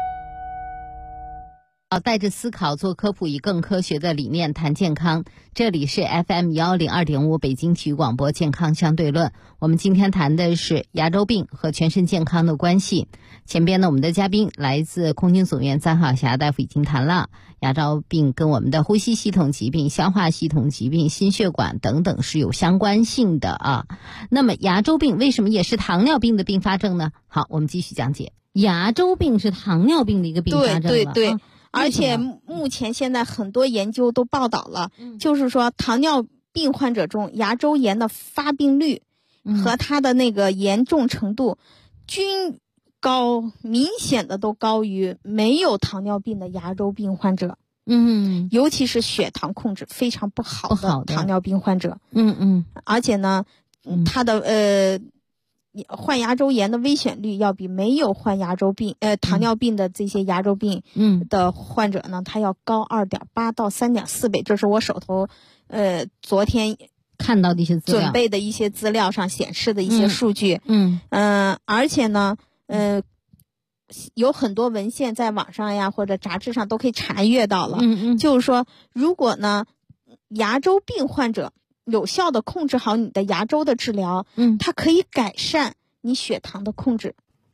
带着思考做科普，以更科学的理念谈健康。这里是 FM102.5 北京体育广播健康相对论。我们今天谈的是牙周病和全身健康的关系。前边呢，我们的嘉宾来自空军总院臧晓霞大夫已经谈了牙周病跟我们的呼吸系统疾病、消化系统疾病、心血管等等是有相关性的啊。那么牙周病为什么也是糖尿病的并发症呢？好，我们继续讲解。牙周病是糖尿病的一个并发症了。 对。而且目前现在很多研究都报道了，就是说糖尿病患者中牙周炎的发病率和它的那个严重程度均明显的都高于没有糖尿病的牙周病患者。尤其是血糖控制非常不好的糖尿病患者。而且呢，它的患牙周炎的危险率要比没有患牙周病糖尿病的这些牙周病的患者呢，它要高2.8到3.4倍。这是我手头昨天看到的一些资料， 准备的一些资料上显示的一些数据。而且呢有很多文献在网上呀或者杂志上都可以查阅到了。就是说如果呢牙周病患者有效的控制好你的牙周的治疗，它可以改善你血糖的控制。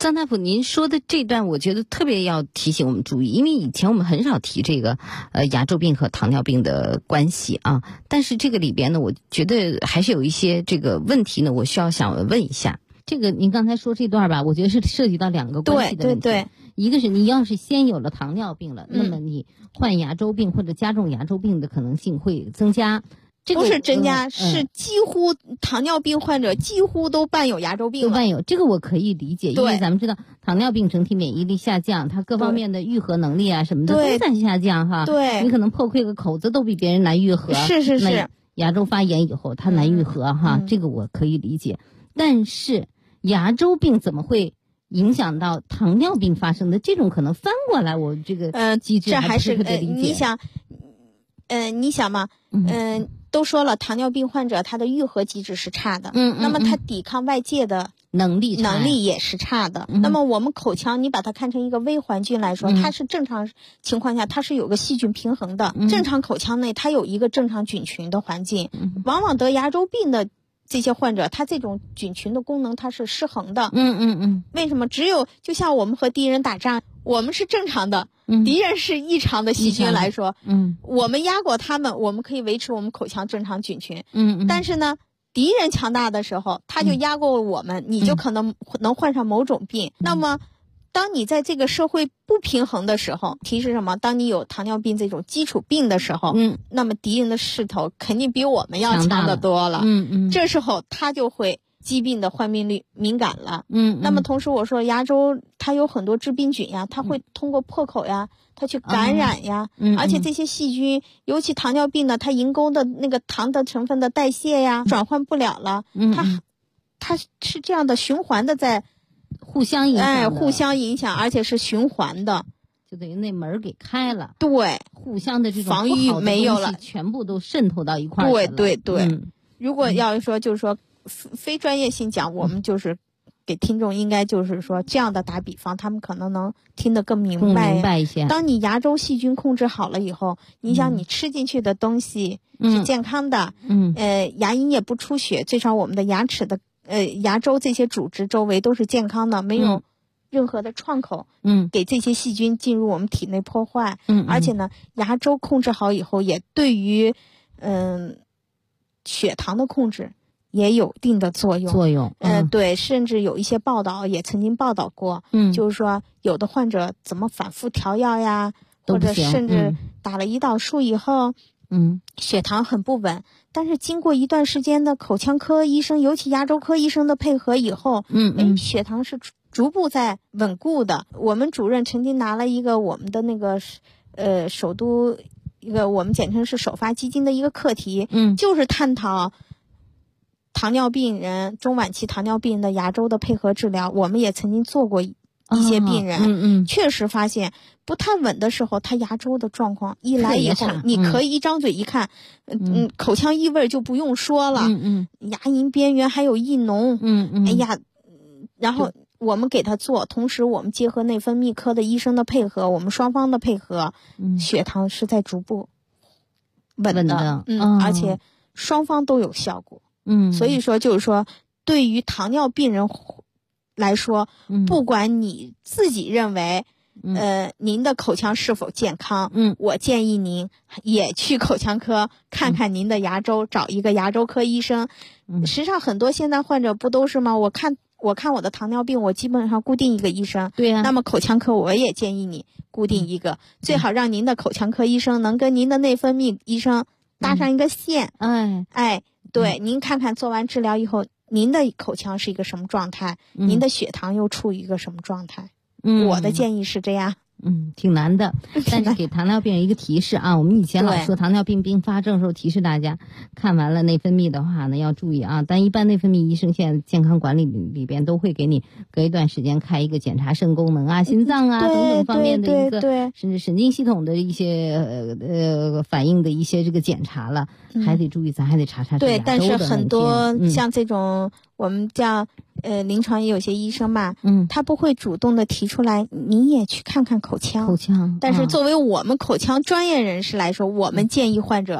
张大夫，您说的这段我觉得特别要提醒我们注意，因为以前我们很少提这个牙周病和糖尿病的关系啊，但是这个里边呢，我觉得还是有一些这个问题呢，我想问一下。这个您刚才说这段吧，我觉得是涉及到两个关系的问题。对，一个是你要是先有了糖尿病了，那么你患牙周病或者加重牙周病的可能性会增加。这个不是增加，是几乎糖尿病患者几乎都伴有牙周病了。 都伴有，这个我可以理解，因为咱们知道糖尿病整体免疫力下降，它各方面的愈合能力啊什么的都在下降哈。 对， 你可能破溃个口子都比别人难愈合。 是。 牙周发炎以后它难愈合哈，这个我可以理解。但是牙周病怎么会影响到糖尿病发生的？这种可能翻过来，我这个机制还不是特别理解。 你想嘛，都说了，糖尿病患者他的愈合机制是差的，那么他抵抗外界的能力也是差的。那么我们口腔，你把它看成一个微环境来说，它是正常情况下它是有个细菌平衡的，正常口腔内它有一个正常菌群的环境，往往得牙周病的这些患者，他这种菌群的功能它是失衡的。为什么？只有就像我们和敌人打仗，我们是正常的，敌人是异常的细菌来说，我们压过他们，我们可以维持我们口腔正常菌群。但是呢，敌人强大的时候，他就压过我们，你就可能患上某种病。那么当你在这个社会不平衡的时候，提示什么？当你有糖尿病这种基础病的时候，那么敌人的势头肯定比我们要强得多了。这时候他就会疾病的患病率敏感了。那么同时我说牙周它有很多致病菌呀，它会通过破口呀，它去感染呀，而且这些细菌，尤其糖尿病呢，它银沟的那个糖的成分的代谢呀，转换不了了，它是这样的循环的在互相影响，而且是循环的， 就等于那门给开了。 对， 互相的这种防御没有了， 全部都渗透到一块儿去了。 对。如果要说就是说非专业性讲，我们就是给听众应该就是说这样的打比方，他们可能能听得更明白一些。 当你牙周细菌控制好了以后，你想你吃进去的东西是健康的，牙龈也不出血，最少我们的牙齿的牙周这些组织周围都是健康的，没有任何的创口，给这些细菌进入我们体内破坏。而且呢，牙周控制好以后，也对于血糖的控制也有一定的作用。对，甚至有一些报道也曾经报道过，就是说有的患者怎么反复调药呀，或者甚至打了胰岛素以后，血糖很不稳，但是经过一段时间的口腔科医生，尤其牙周科医生的配合以后，血糖是逐步在稳固的。我们主任曾经拿了一个我们的那个首都一个我们简称是首发基金的一个课题，就是探讨糖尿病人中晚期糖尿病人的牙周的配合治疗。我们也曾经做过一些病人，确实发现不太稳的时候，他牙周的状况一来以后，你可以一张嘴一看，口腔异味就不用说了，牙龈边缘还有异脓，哎呀，然后我们给他做，同时我们结合内分泌科的医生的配合，我们双方的配合，血糖是在逐步稳的，而且双方都有效果。所以说就是说，对于糖尿病人来说，不管你自己认为您的口腔是否健康，我建议您也去口腔科看看您的牙周，找一个牙周科医生。实际上很多现在患者不都是吗？我看我的糖尿病，我基本上固定一个医生。对呀。那么口腔科我也建议你固定一个，最好让您的口腔科医生能跟您的内分泌医生搭上一个线。对，您看看做完治疗以后，您的口腔是一个什么状态，您的血糖又处于一个什么状态。我的建议是这样。 挺难的，但是给糖尿病人一个提示啊，我们以前老说糖尿病并发症的时候提示大家，看完了内分泌的话呢要注意啊。但一般内分泌医生现在健康管理里边都会给你隔一段时间开一个检查肾功能啊、心脏啊等等方面的一个，甚至神经系统的一些反应的一些这个检查了，还得注意，咱还得查查这牙周的问题。 对，但是很多像这种我们叫临床也有些医生嘛，他不会主动的提出来，你也去看看口腔。但是作为我们口腔专业人士来说，我们建议患者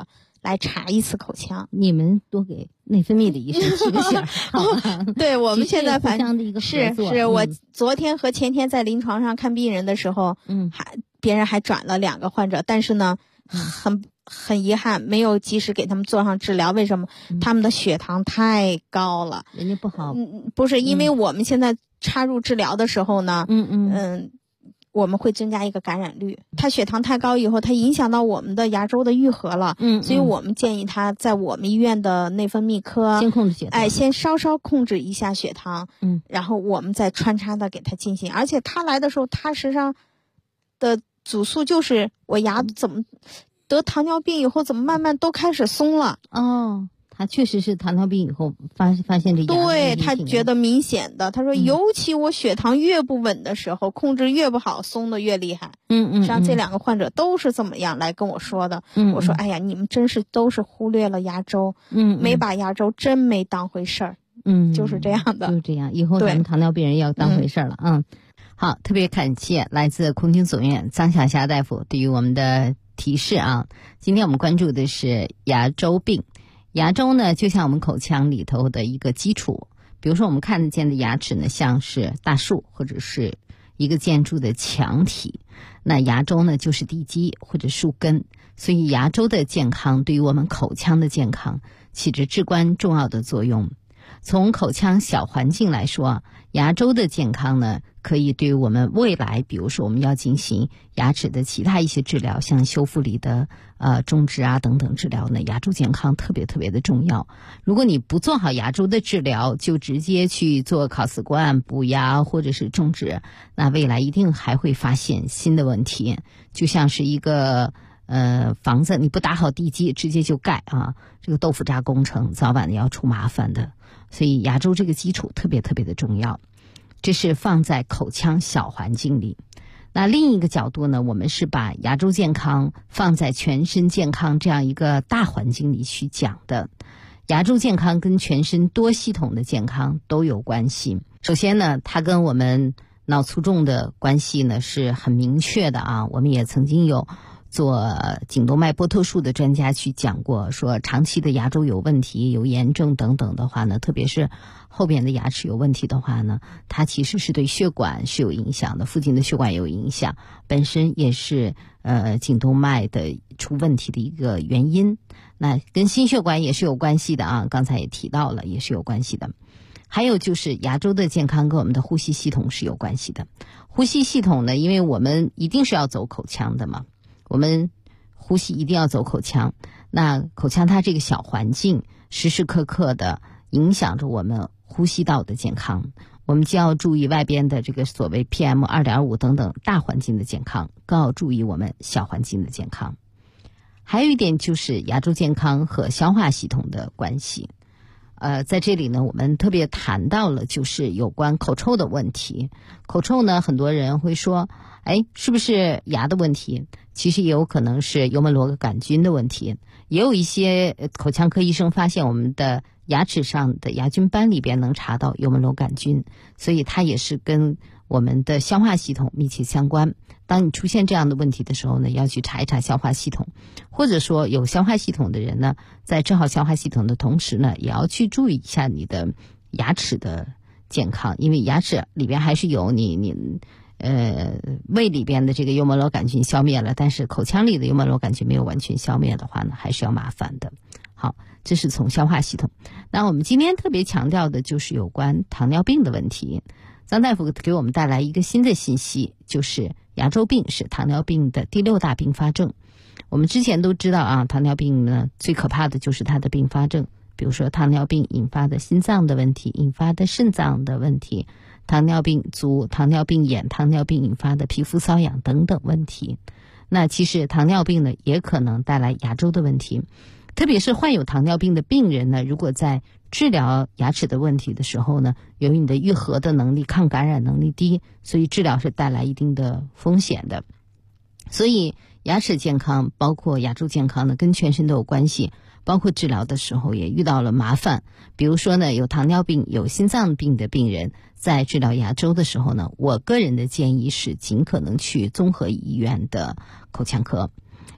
来查一次口腔。 你们多给内分泌的医生提个醒对，我们现在反正的一个是我昨天和前天在临床上看病人的时候，别人还转了2个患者，但是呢，很遗憾没有及时给他们做上治疗。为什么？他们的血糖太高了。 人家不好。 不是，因为我们现在插入治疗的时候呢，我们会增加一个感染率。他血糖太高以后，它影响到我们的牙周的愈合了。所以我们建议他在我们医院的内分泌科先控制血糖， 先稍稍控制一下血糖。然后我们再穿插的给他进行。而且他来的时候，他实际上的主诉就是我牙怎么得糖尿病以后怎么慢慢都开始松了。 他确实是糖尿病以后发现这牙。 对，他觉得明显的。他说尤其我血糖越不稳的时候，控制越不好，松的越厉害。实际上这2个患者都是这么样来跟我说的。我说哎呀，你们真是都是忽略了牙周，没把牙周真没当回事儿。就是这样的。 就是这样，以后咱们糖尿病人要当回事儿了。好，特别感谢来自空军总院张晓霞大夫对于我们的提示啊。今天我们关注的是牙周病。牙周呢，就像我们口腔里头的一个基础。比如说我们看得见的牙齿呢，像是大树或者是一个建筑的墙体，那牙周呢就是地基或者树根。所以牙周的健康对于我们口腔的健康起着至关重要的作用。从口腔小环境来说，牙周的健康呢，可以对于我们未来，比如说我们要进行牙齿的其他一些治疗，像修复里的种植啊等等治疗呢，牙周健康特别特别的重要。如果你不做好牙周的治疗，就直接去做烤瓷冠、补牙或者是种植，那未来一定还会发现新的问题。就像是一个房子，你不打好地基，直接就盖啊，这个豆腐渣工程早晚要出麻烦的。所以牙周这个基础特别特别的重要，这是放在口腔小环境里。那另一个角度呢，我们是把牙周健康放在全身健康这样一个大环境里去讲的。牙周健康跟全身多系统的健康都有关系。首先呢，它跟我们脑卒中的关系呢是很明确的啊。我们也曾经有做颈动脉波特术的专家去讲过，说长期的牙周有问题、有炎症等等的话呢，特别是后边的牙齿有问题的话呢，它其实是对血管是有影响的，附近的血管有影响，本身也是颈动脉的出问题的一个原因。那跟心血管也是有关系的啊，刚才也提到了，也是有关系的。还有就是牙周的健康跟我们的呼吸系统是有关系的。呼吸系统呢，因为我们一定是要走口腔的嘛，我们呼吸一定要走口腔，那口腔它这个小环境时时刻刻的影响着我们呼吸道的健康。我们既要注意外边的这个所谓 PM2.5 等等大环境的健康，更要注意我们小环境的健康。还有一点就是牙周健康和消化系统的关系。在这里呢，我们特别谈到了就是有关口臭的问题。口臭呢，很多人会说，是不是牙的问题？其实也有可能是幽门螺杆菌的问题。也有一些口腔科医生发现我们的牙齿上的牙菌斑里边能查到幽门螺杆菌，所以它也是跟我们的消化系统密切相关。当你出现这样的问题的时候呢，要去查一查消化系统，或者说有消化系统的人呢，在治好消化系统的同时呢，也要去注意一下你的牙齿的健康，因为牙齿里边还是有你胃里边的这个幽门螺杆菌消灭了，但是口腔里的幽门螺杆菌没有完全消灭的话呢，还是要麻烦的。好，这是从消化系统。那我们今天特别强调的就是有关糖尿病的问题。张大夫给我们带来一个新的信息，就是牙周病是糖尿病的第6大并发症。我们之前都知道啊，糖尿病呢最可怕的就是它的并发症，比如说糖尿病引发的心脏的问题，引发的肾脏的问题，糖尿病足、糖尿病眼、糖尿病引发的皮肤瘙痒等等问题。那其实糖尿病呢也可能带来牙周的问题，特别是患有糖尿病的病人呢，如果在治疗牙齿的问题的时候呢，由于你的愈合的能力、抗感染能力低，所以治疗是带来一定的风险的。所以牙齿健康包括牙周健康呢跟全身都有关系，包括治疗的时候也遇到了麻烦。比如说呢，有糖尿病、有心脏病的病人在治疗牙周的时候呢，我个人的建议是尽可能去综合医院的口腔科。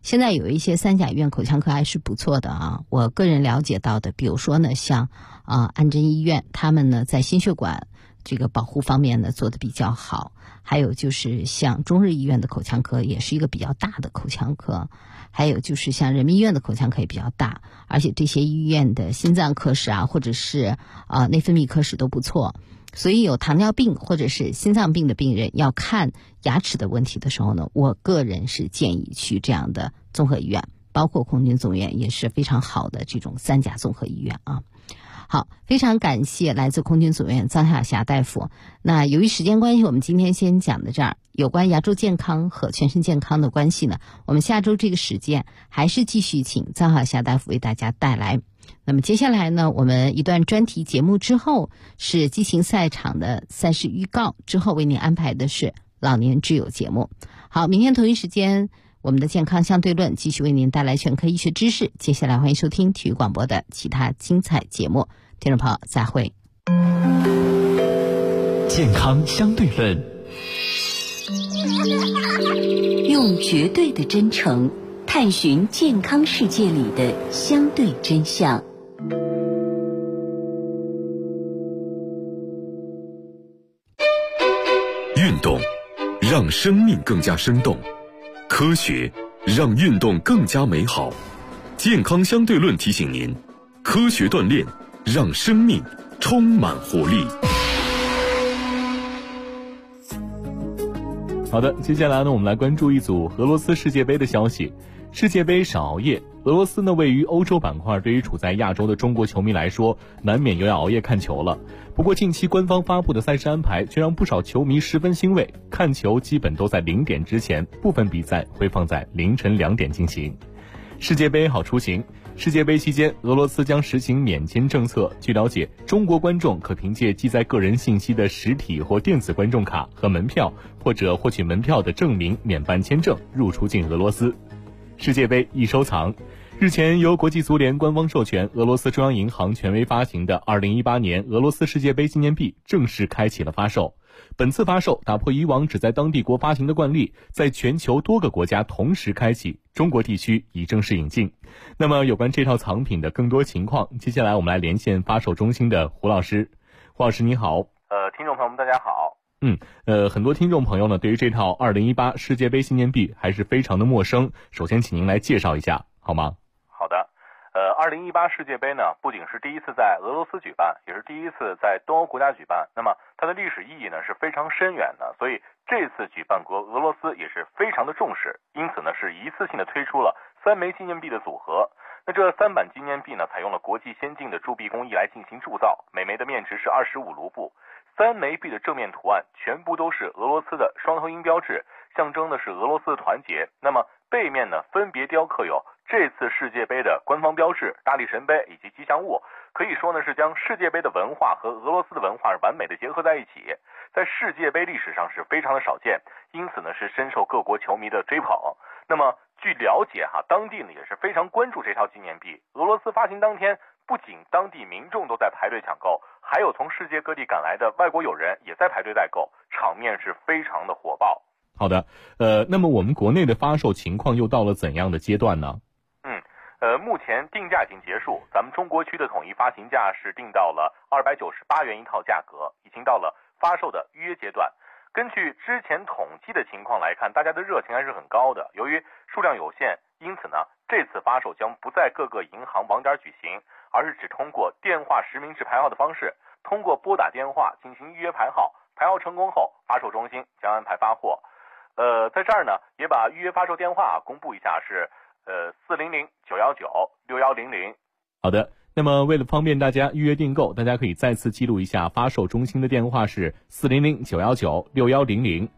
现在有一些三甲医院口腔科还是不错的啊。我个人了解到的，比如说呢，像安贞医院，他们呢在心血管这个保护方面呢做得比较好。还有就是像中日医院的口腔科，也是一个比较大的口腔科。还有就是像人民医院的口腔科也比较大，而且这些医院的心脏科室啊，或者是内分泌科室都不错。所以有糖尿病或者是心脏病的病人要看牙齿的问题的时候呢，我个人是建议去这样的综合医院，包括空军总院也是非常好的这种三甲综合医院啊。好，非常感谢来自空军总院张晓霞大夫。那由于时间关系，我们今天先讲到这儿。有关牙周健康和全身健康的关系呢，我们下周这个时间还是继续请张晓霞大夫为大家带来。那么接下来呢，我们一段专题节目之后是激情赛场的赛事预告，之后为您安排的是老年之友节目。好，明天同一时间我们的健康相对论继续为您带来全科医学知识。接下来欢迎收听体育广播的其他精彩节目，听众朋友再会。 健康相对论， 用绝对的真诚探寻健康世界里的相对真相。 运动让生命更加生动，科学让运动更加美好。健康相对论提醒您，科学锻炼让生命充满活力。 好的，接下来呢，我们来关注一组俄罗斯世界杯的消息。世界杯少熬夜，俄罗斯呢位于欧洲板块，对于处在亚洲的中国球迷来说，难免又要熬夜看球了。不过近期官方发布的赛事安排却让不少球迷十分欣慰，看球基本都在0点之前，部分比赛会放在凌晨2点进行。世界杯好出行。世界杯期间，俄罗斯将实行免签政策。据了解，中国观众可凭借记载个人信息的实体或电子观众卡和门票，或者获取门票的证明免办签证，入出境俄罗斯。世界杯易收藏。日前，由国际足联官方授权，俄罗斯中央银行权威发行的2018年俄罗斯世界杯纪念币正式开启了发售。本次发售打破以往只在当地国发行的惯例，在全球多个国家同时开启，中国地区已正式引进。那么有关这套藏品的更多情况，接下来我们来连线发售中心的胡老师。胡老师你好。 听众朋友们大家好。 很多听众朋友呢对于这套2018世界杯纪念币还是非常的陌生，首先请您来介绍一下好吗？ 好的。2018世界杯呢，不仅是第一次在俄罗斯举办，也是第一次在东欧国家举办。那么它的历史意义呢是非常深远的，所以这次举办国俄罗斯也是非常的重视，因此呢是一次性的推出了3枚纪念币的组合。那这3版纪念币呢，采用了国际先进的铸币工艺来进行铸造，每枚的面值是25卢布。3枚币的正面图案全部都是俄罗斯的双头鹰标志，象征的是俄罗斯的团结。那么背面呢，分别雕刻有这次世界杯的官方标志、大力神杯以及吉祥物，可以说呢是将世界杯的文化和俄罗斯的文化完美的结合在一起，在世界杯历史上是非常的少见，因此呢是深受各国球迷的追捧。那么据了解当地呢也是非常关注这套纪念币。俄罗斯发行当天，不仅当地民众都在排队抢购，还有从世界各地赶来的外国友人也在排队代购，场面是非常的火爆。 好的，那么我们国内的发售情况又到了怎样的阶段呢？ 目前定价已经结束，咱们中国区的统一发行价是定到了298元一套价格，已经到了发售的预约阶段。根据之前统计的情况来看，大家的热情还是很高的。由于数量有限，因此呢，这次发售将不在各个银行网点举行，而是只通过电话实名制排号的方式，通过拨打电话进行预约排号，排号成功后，发售中心将安排发货。在这儿呢，也把预约发售电话公布一下，是400-919-6100。 好的，那么为了方便大家预约订购，大家可以再次记录一下发售中心的电话是400-919-6100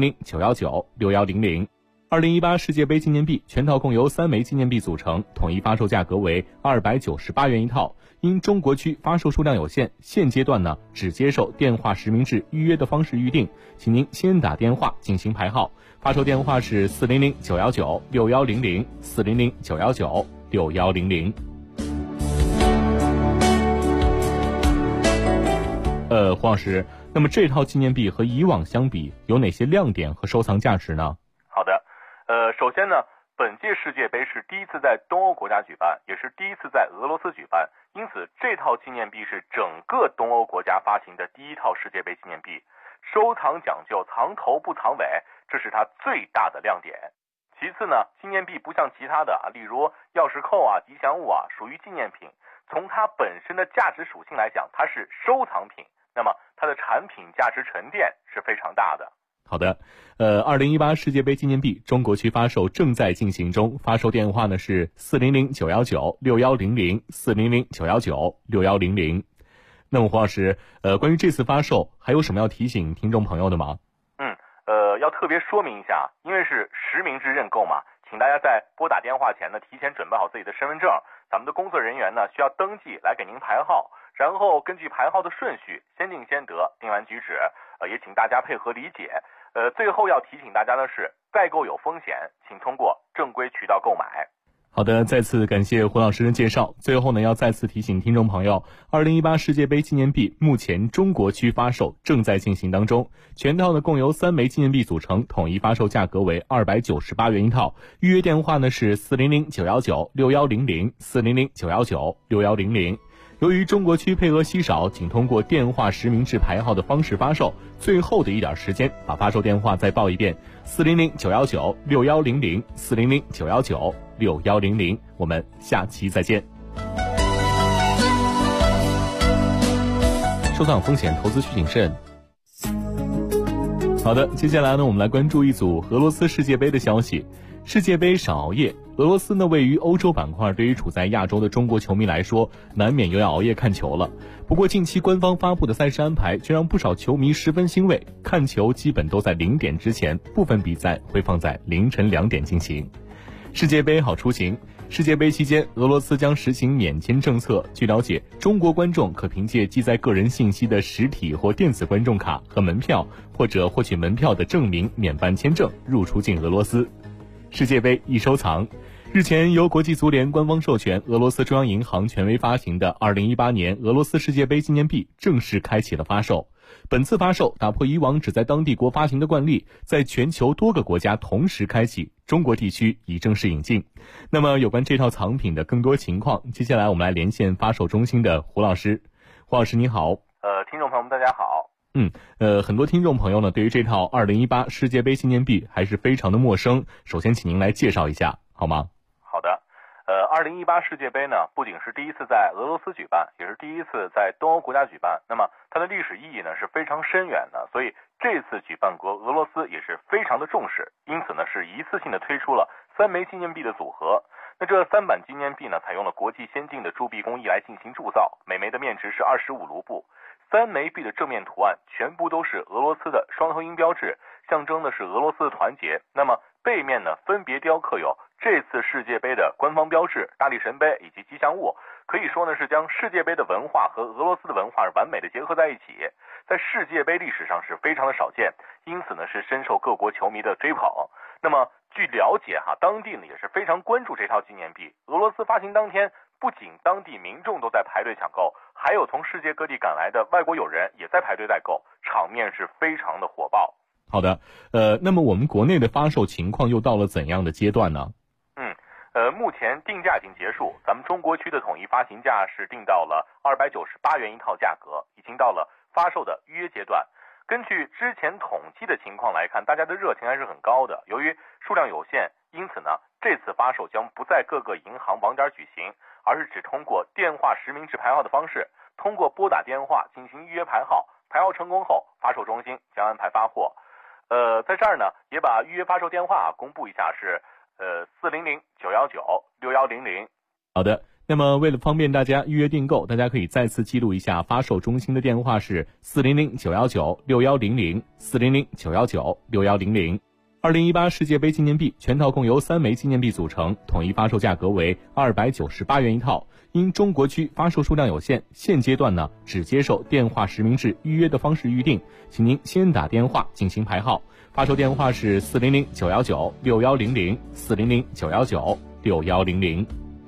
400-919-6100。2018世界杯纪念币全套共由3枚纪念币组成，统一发售价格为298元一套。因中国区发售数量有限，现阶段呢只接受电话实名制预约的方式预定，请您先打电话进行排号。发售电话是400-919-6100 400-919-6100。黄老师，那么这套纪念币和以往相比有哪些亮点和收藏价值呢？ 好的，首先呢， 本届世界杯是第一次在东欧国家举办，也是第一次在俄罗斯举办，因此这套纪念币是整个东欧国家发行的第一套世界杯纪念币。收藏讲究藏头不藏尾，这是它最大的亮点。其次呢，纪念币不像其他的例如钥匙扣吉祥物属于纪念品，从它本身的价值属性来讲，它是收藏品，那么它的产品价值沉淀是非常大的。 好的，2018世界杯纪念币中国区发售正在进行中，发售电话呢是400-919-6100，400-919-6100。那么胡老师，关于这次发售还有什么要提醒听众朋友的吗？ 要特别说明一下，因为是实名制认购嘛，请大家在拨打电话前呢，提前准备好自己的身份证，咱们的工作人员呢需要登记来给您排号，然后根据排号的顺序先定先得，定完举止，也请大家配合理解。最后要提醒大家的是，代购有风险，请通过正规渠道购买。 好的，再次感谢胡老师的介绍。最后呢，要再次提醒听众朋友，2018世界杯纪念币目前中国区发售正在进行当中，全套呢共由3枚纪念币组成，统一发售价格为298元一套。预约电话呢是400-919-6100，400-919-6100。由于中国区配额稀少，仅通过电话实名制排号的方式发售，最后的一点时间，把发售电话再报一遍：400-919-6100，400-919-6100。我们下期再见。收藏风险，投资需谨慎。好的，接下来呢，我们来关注一组俄罗斯世界杯的消息。世界杯少熬夜，俄罗斯呢位于欧洲板块，对于处在亚洲的中国球迷来说，难免又要熬夜看球了。不过近期官方发布的赛事安排却让不少球迷十分欣慰，看球基本都在0点之前，部分比赛会放在凌晨2点进行。世界杯好出行。世界杯期间，俄罗斯将实行免签政策。据了解，中国观众可凭借记载个人信息的实体或电子观众卡和门票，或者获取门票的证明免办签证入出境俄罗斯。世界杯易收藏。日前，由国际足联官方授权，俄罗斯中央银行权威发行的2018年俄罗斯世界杯纪念币正式开启了发售。本次发售打破以往只在当地国发行的惯例，在全球多个国家同时开启，中国地区已正式引进。那么有关这套藏品的更多情况，接下来我们来连线发售中心的胡老师。胡老师你好。 听众朋友们大家好。 很多听众朋友呢对于这套2018世界杯纪念币还是非常的陌生，首先请您来介绍一下好吗？ 好的。2018世界杯呢不仅是第一次在俄罗斯举办，也是第一次在东欧国家举办，那么它的历史意义呢是非常深远的，所以这次举办国俄罗斯也是非常的重视，因此呢是一次性的推出了3枚纪念币的组合。那这3版纪念币呢采用了国际先进的铸币工艺来进行铸造，每枚的面值是25卢布。3枚币的正面图案全部都是俄罗斯的双头鹰标志，象征的是俄罗斯的团结。那么背面呢分别雕刻有这次世界杯的官方标志、大力神杯以及吉祥物，可以说呢是将世界杯的文化和俄罗斯的文化完美的结合在一起，在世界杯历史上是非常的少见，因此呢是深受各国球迷的追捧。那么据了解当地呢也是非常关注这套纪念币。俄罗斯发行当天，不仅当地民众都在排队抢购，还有从世界各地赶来的外国友人也在排队代购，场面是非常的火爆。 好的，那么我们国内的发售情况又到了怎样的阶段呢？ 目前定价已经结束，咱们中国区的统一发行价是定到了298元一套价格，已经到了发售的预约阶段。根据之前统计的情况来看，大家的热情还是很高的。由于数量有限，因此呢，这次发售将不在各个银行网点举行，而是只通过电话实名制排号的方式，通过拨打电话进行预约排号，排号成功后，发售中心将安排发货。在这儿呢，也把预约发售电话公布一下，是400-919-6100。 好的。那么为了方便大家预约订购，大家可以再次记录一下发售中心的电话是400-919-6100， 400-919-6100。2018世界杯纪念币全套共由3枚纪念币组成，统一发售价格为298元一套。因中国区发售数量有限，现阶段呢只接受电话实名制预约的方式预定，请您先打电话进行排号。发售电话是400-919-6100， 400-919-6100。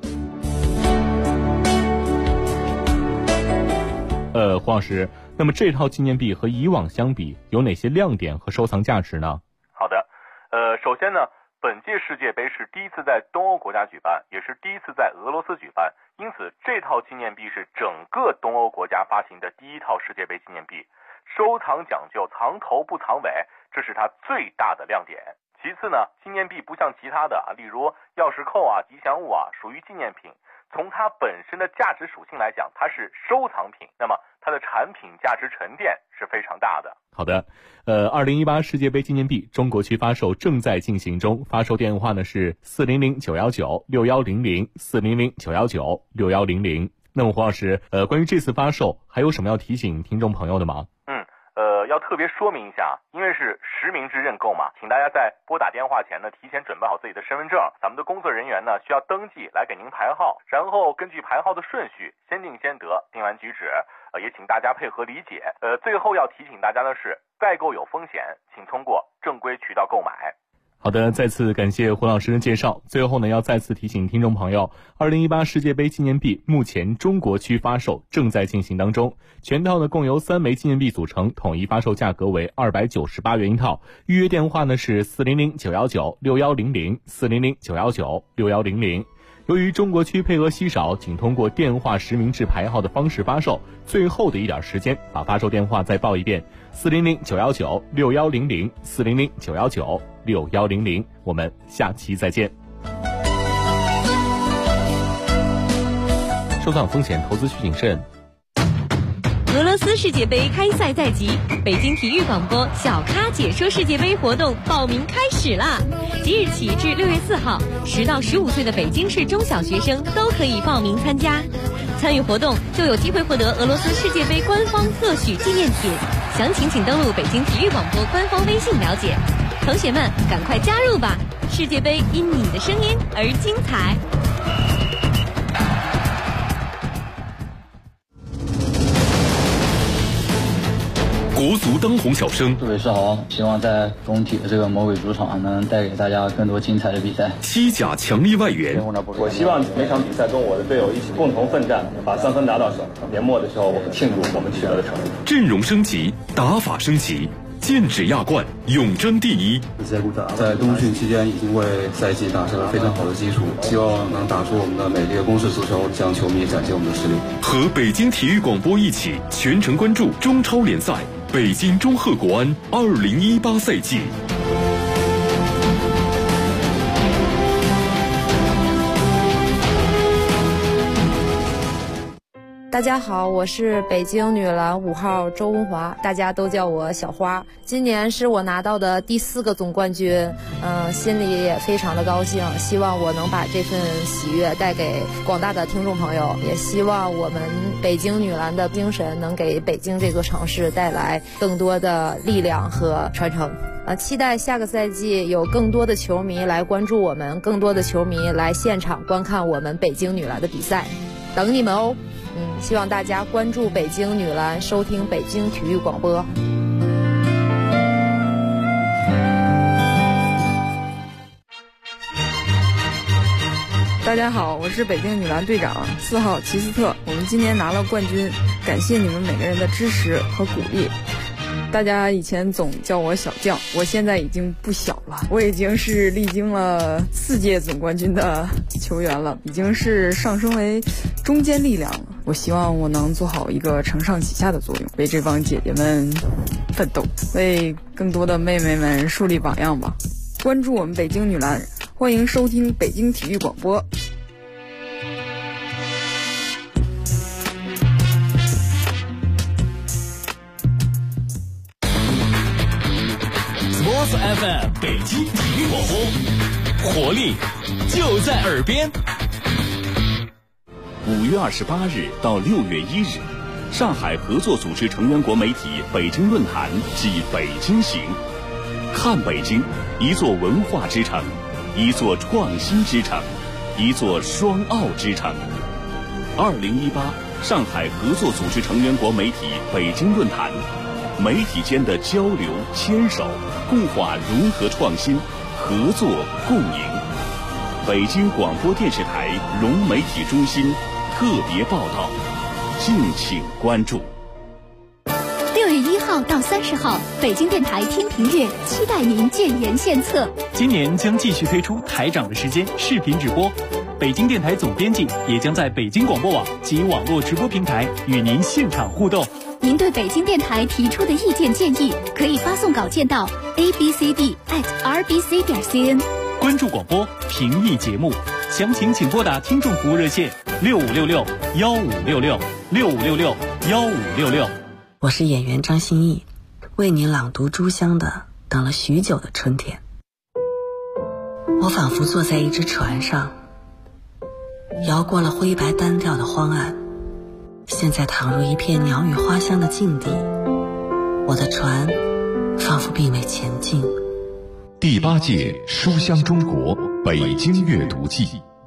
黄老师，那么这套纪念币和以往相比有哪些亮点和收藏价值呢？ 好的，首先呢， 本届世界杯是第一次在东欧国家举办，也是第一次在俄罗斯举办，因此这套纪念币是整个东欧国家发行的第一套世界杯纪念币。收藏讲究藏头不藏尾，这是它最大的亮点。其次呢，纪念币不像其他的例如钥匙扣吉祥物属于纪念品，从它本身的价值属性来讲，它是收藏品，那么它的产品价值沉淀是非常大的。 好的，2018世界杯纪念币中国区发售正在进行中，发售电话呢是400-919-6100，400-919-6100。那么胡老师，关于这次发售还有什么要提醒听众朋友的吗？ 要特别说明一下，因为是实名制认购嘛，请大家在拨打电话前呢，提前准备好自己的身份证，咱们的工作人员呢需要登记来给您排号，然后根据排号的顺序，先定先得，定完举止，也请大家配合理解。最后要提醒大家的是，代购有风险，请通过正规渠道购买。 好的，再次感谢胡老师的介绍。最后呢，要再次提醒听众朋友，2018世界杯纪念币目前中国区发售正在进行当中，全套呢共由3枚纪念币组成，统一发售价格为298元一套。预约电话呢是400-919-6100，400-919-6100。由于中国区配额稀少，仅通过电话实名制排号的方式发售，最后的一点时间，把发售电话再报一遍：400-919-6100，400-919-6100。我们下期再见。收藏风险，投资需谨慎。 俄罗斯世界杯开赛在即，北京体育广播小咖解说世界杯活动报名开始啦！即日起至6月4号，10到15岁的北京市中小学生都可以报名参加。参与活动就有机会获得俄罗斯世界杯官方特许纪念品，详情请登录北京体育广播官方微信了解。同学们，赶快加入吧！世界杯因你的声音而精彩。 国足当红小生， 各位是好，希望在中体的这个魔鬼主场能带给大家更多精彩的比赛。 西甲强力外援， 我希望每场比赛跟我的队友一起共同奋战，把3分拿到手。年末的时候，我们庆祝我们取得的成绩。 阵容升级，打法升级，剑指亚冠，永争第一。 在冬训期间已经为赛季打下了非常好的基础，希望能打出我们的美丽的攻势足球，向球迷展现我们的实力。 和北京体育广播一起全程关注中超联赛。北京中赫国安2018赛季。 大家好，我是北京女篮5号周文华，大家都叫我小花。今年是我拿到的第4个总冠军，心里也非常的高兴，希望我能把这份喜悦带给广大的听众朋友，也希望我们北京女篮的精神能给北京这座城市带来更多的力量和传承。期待下个赛季有更多的球迷来关注我们，更多的球迷来现场观看我们北京女篮的比赛，等你们哦。希望大家关注北京女篮，收听北京体育广播。 大家好，我是北京女篮队长4号齐斯特，我们今年拿了冠军，感谢你们每个人的支持和鼓励。大家以前总叫我小将，我现在已经不小了，我已经是历经了4届总冠军的球员了，已经是上升为中坚力量了。我希望我能做好一个承上启下的作用，为这帮姐姐们奋斗，为更多的妹妹们树立榜样吧。关注我们北京女篮，欢迎收听北京体育广播。 FM 北京体育广播，活力就在耳边。5月28日到6月1日，上海合作组织成员国媒体北京论坛暨北京行，看北京，一座文化之城，一座创新之城，一座双奥之城。2018上海合作组织成员国媒体北京论坛，媒体间的交流牵手，共话融合创新，合作共赢。北京广播电视台融媒体中心特别报道，敬请关注。 6月1号号到30号，北京电台听评阅，期待您建言献策。 今年将继续推出台长的时间视频直播，北京电台总编辑也将在北京广播网及网络直播平台与您现场互动。 您对北京电台提出的意见建议，可以发送稿件到 abcd@rbc.cn。 关注广播，评议节目，详情请拨打听众服务热线6566-1566，6566-1566。 我是演员张歆艺，为您朗读朱湘的《等了许久的春天》。我仿佛坐在一只船上，摇过了灰白单调的荒岸，现在躺入一片鸟语花香的境地，我的船仿佛并未前进。 第8届书香中国北京阅读季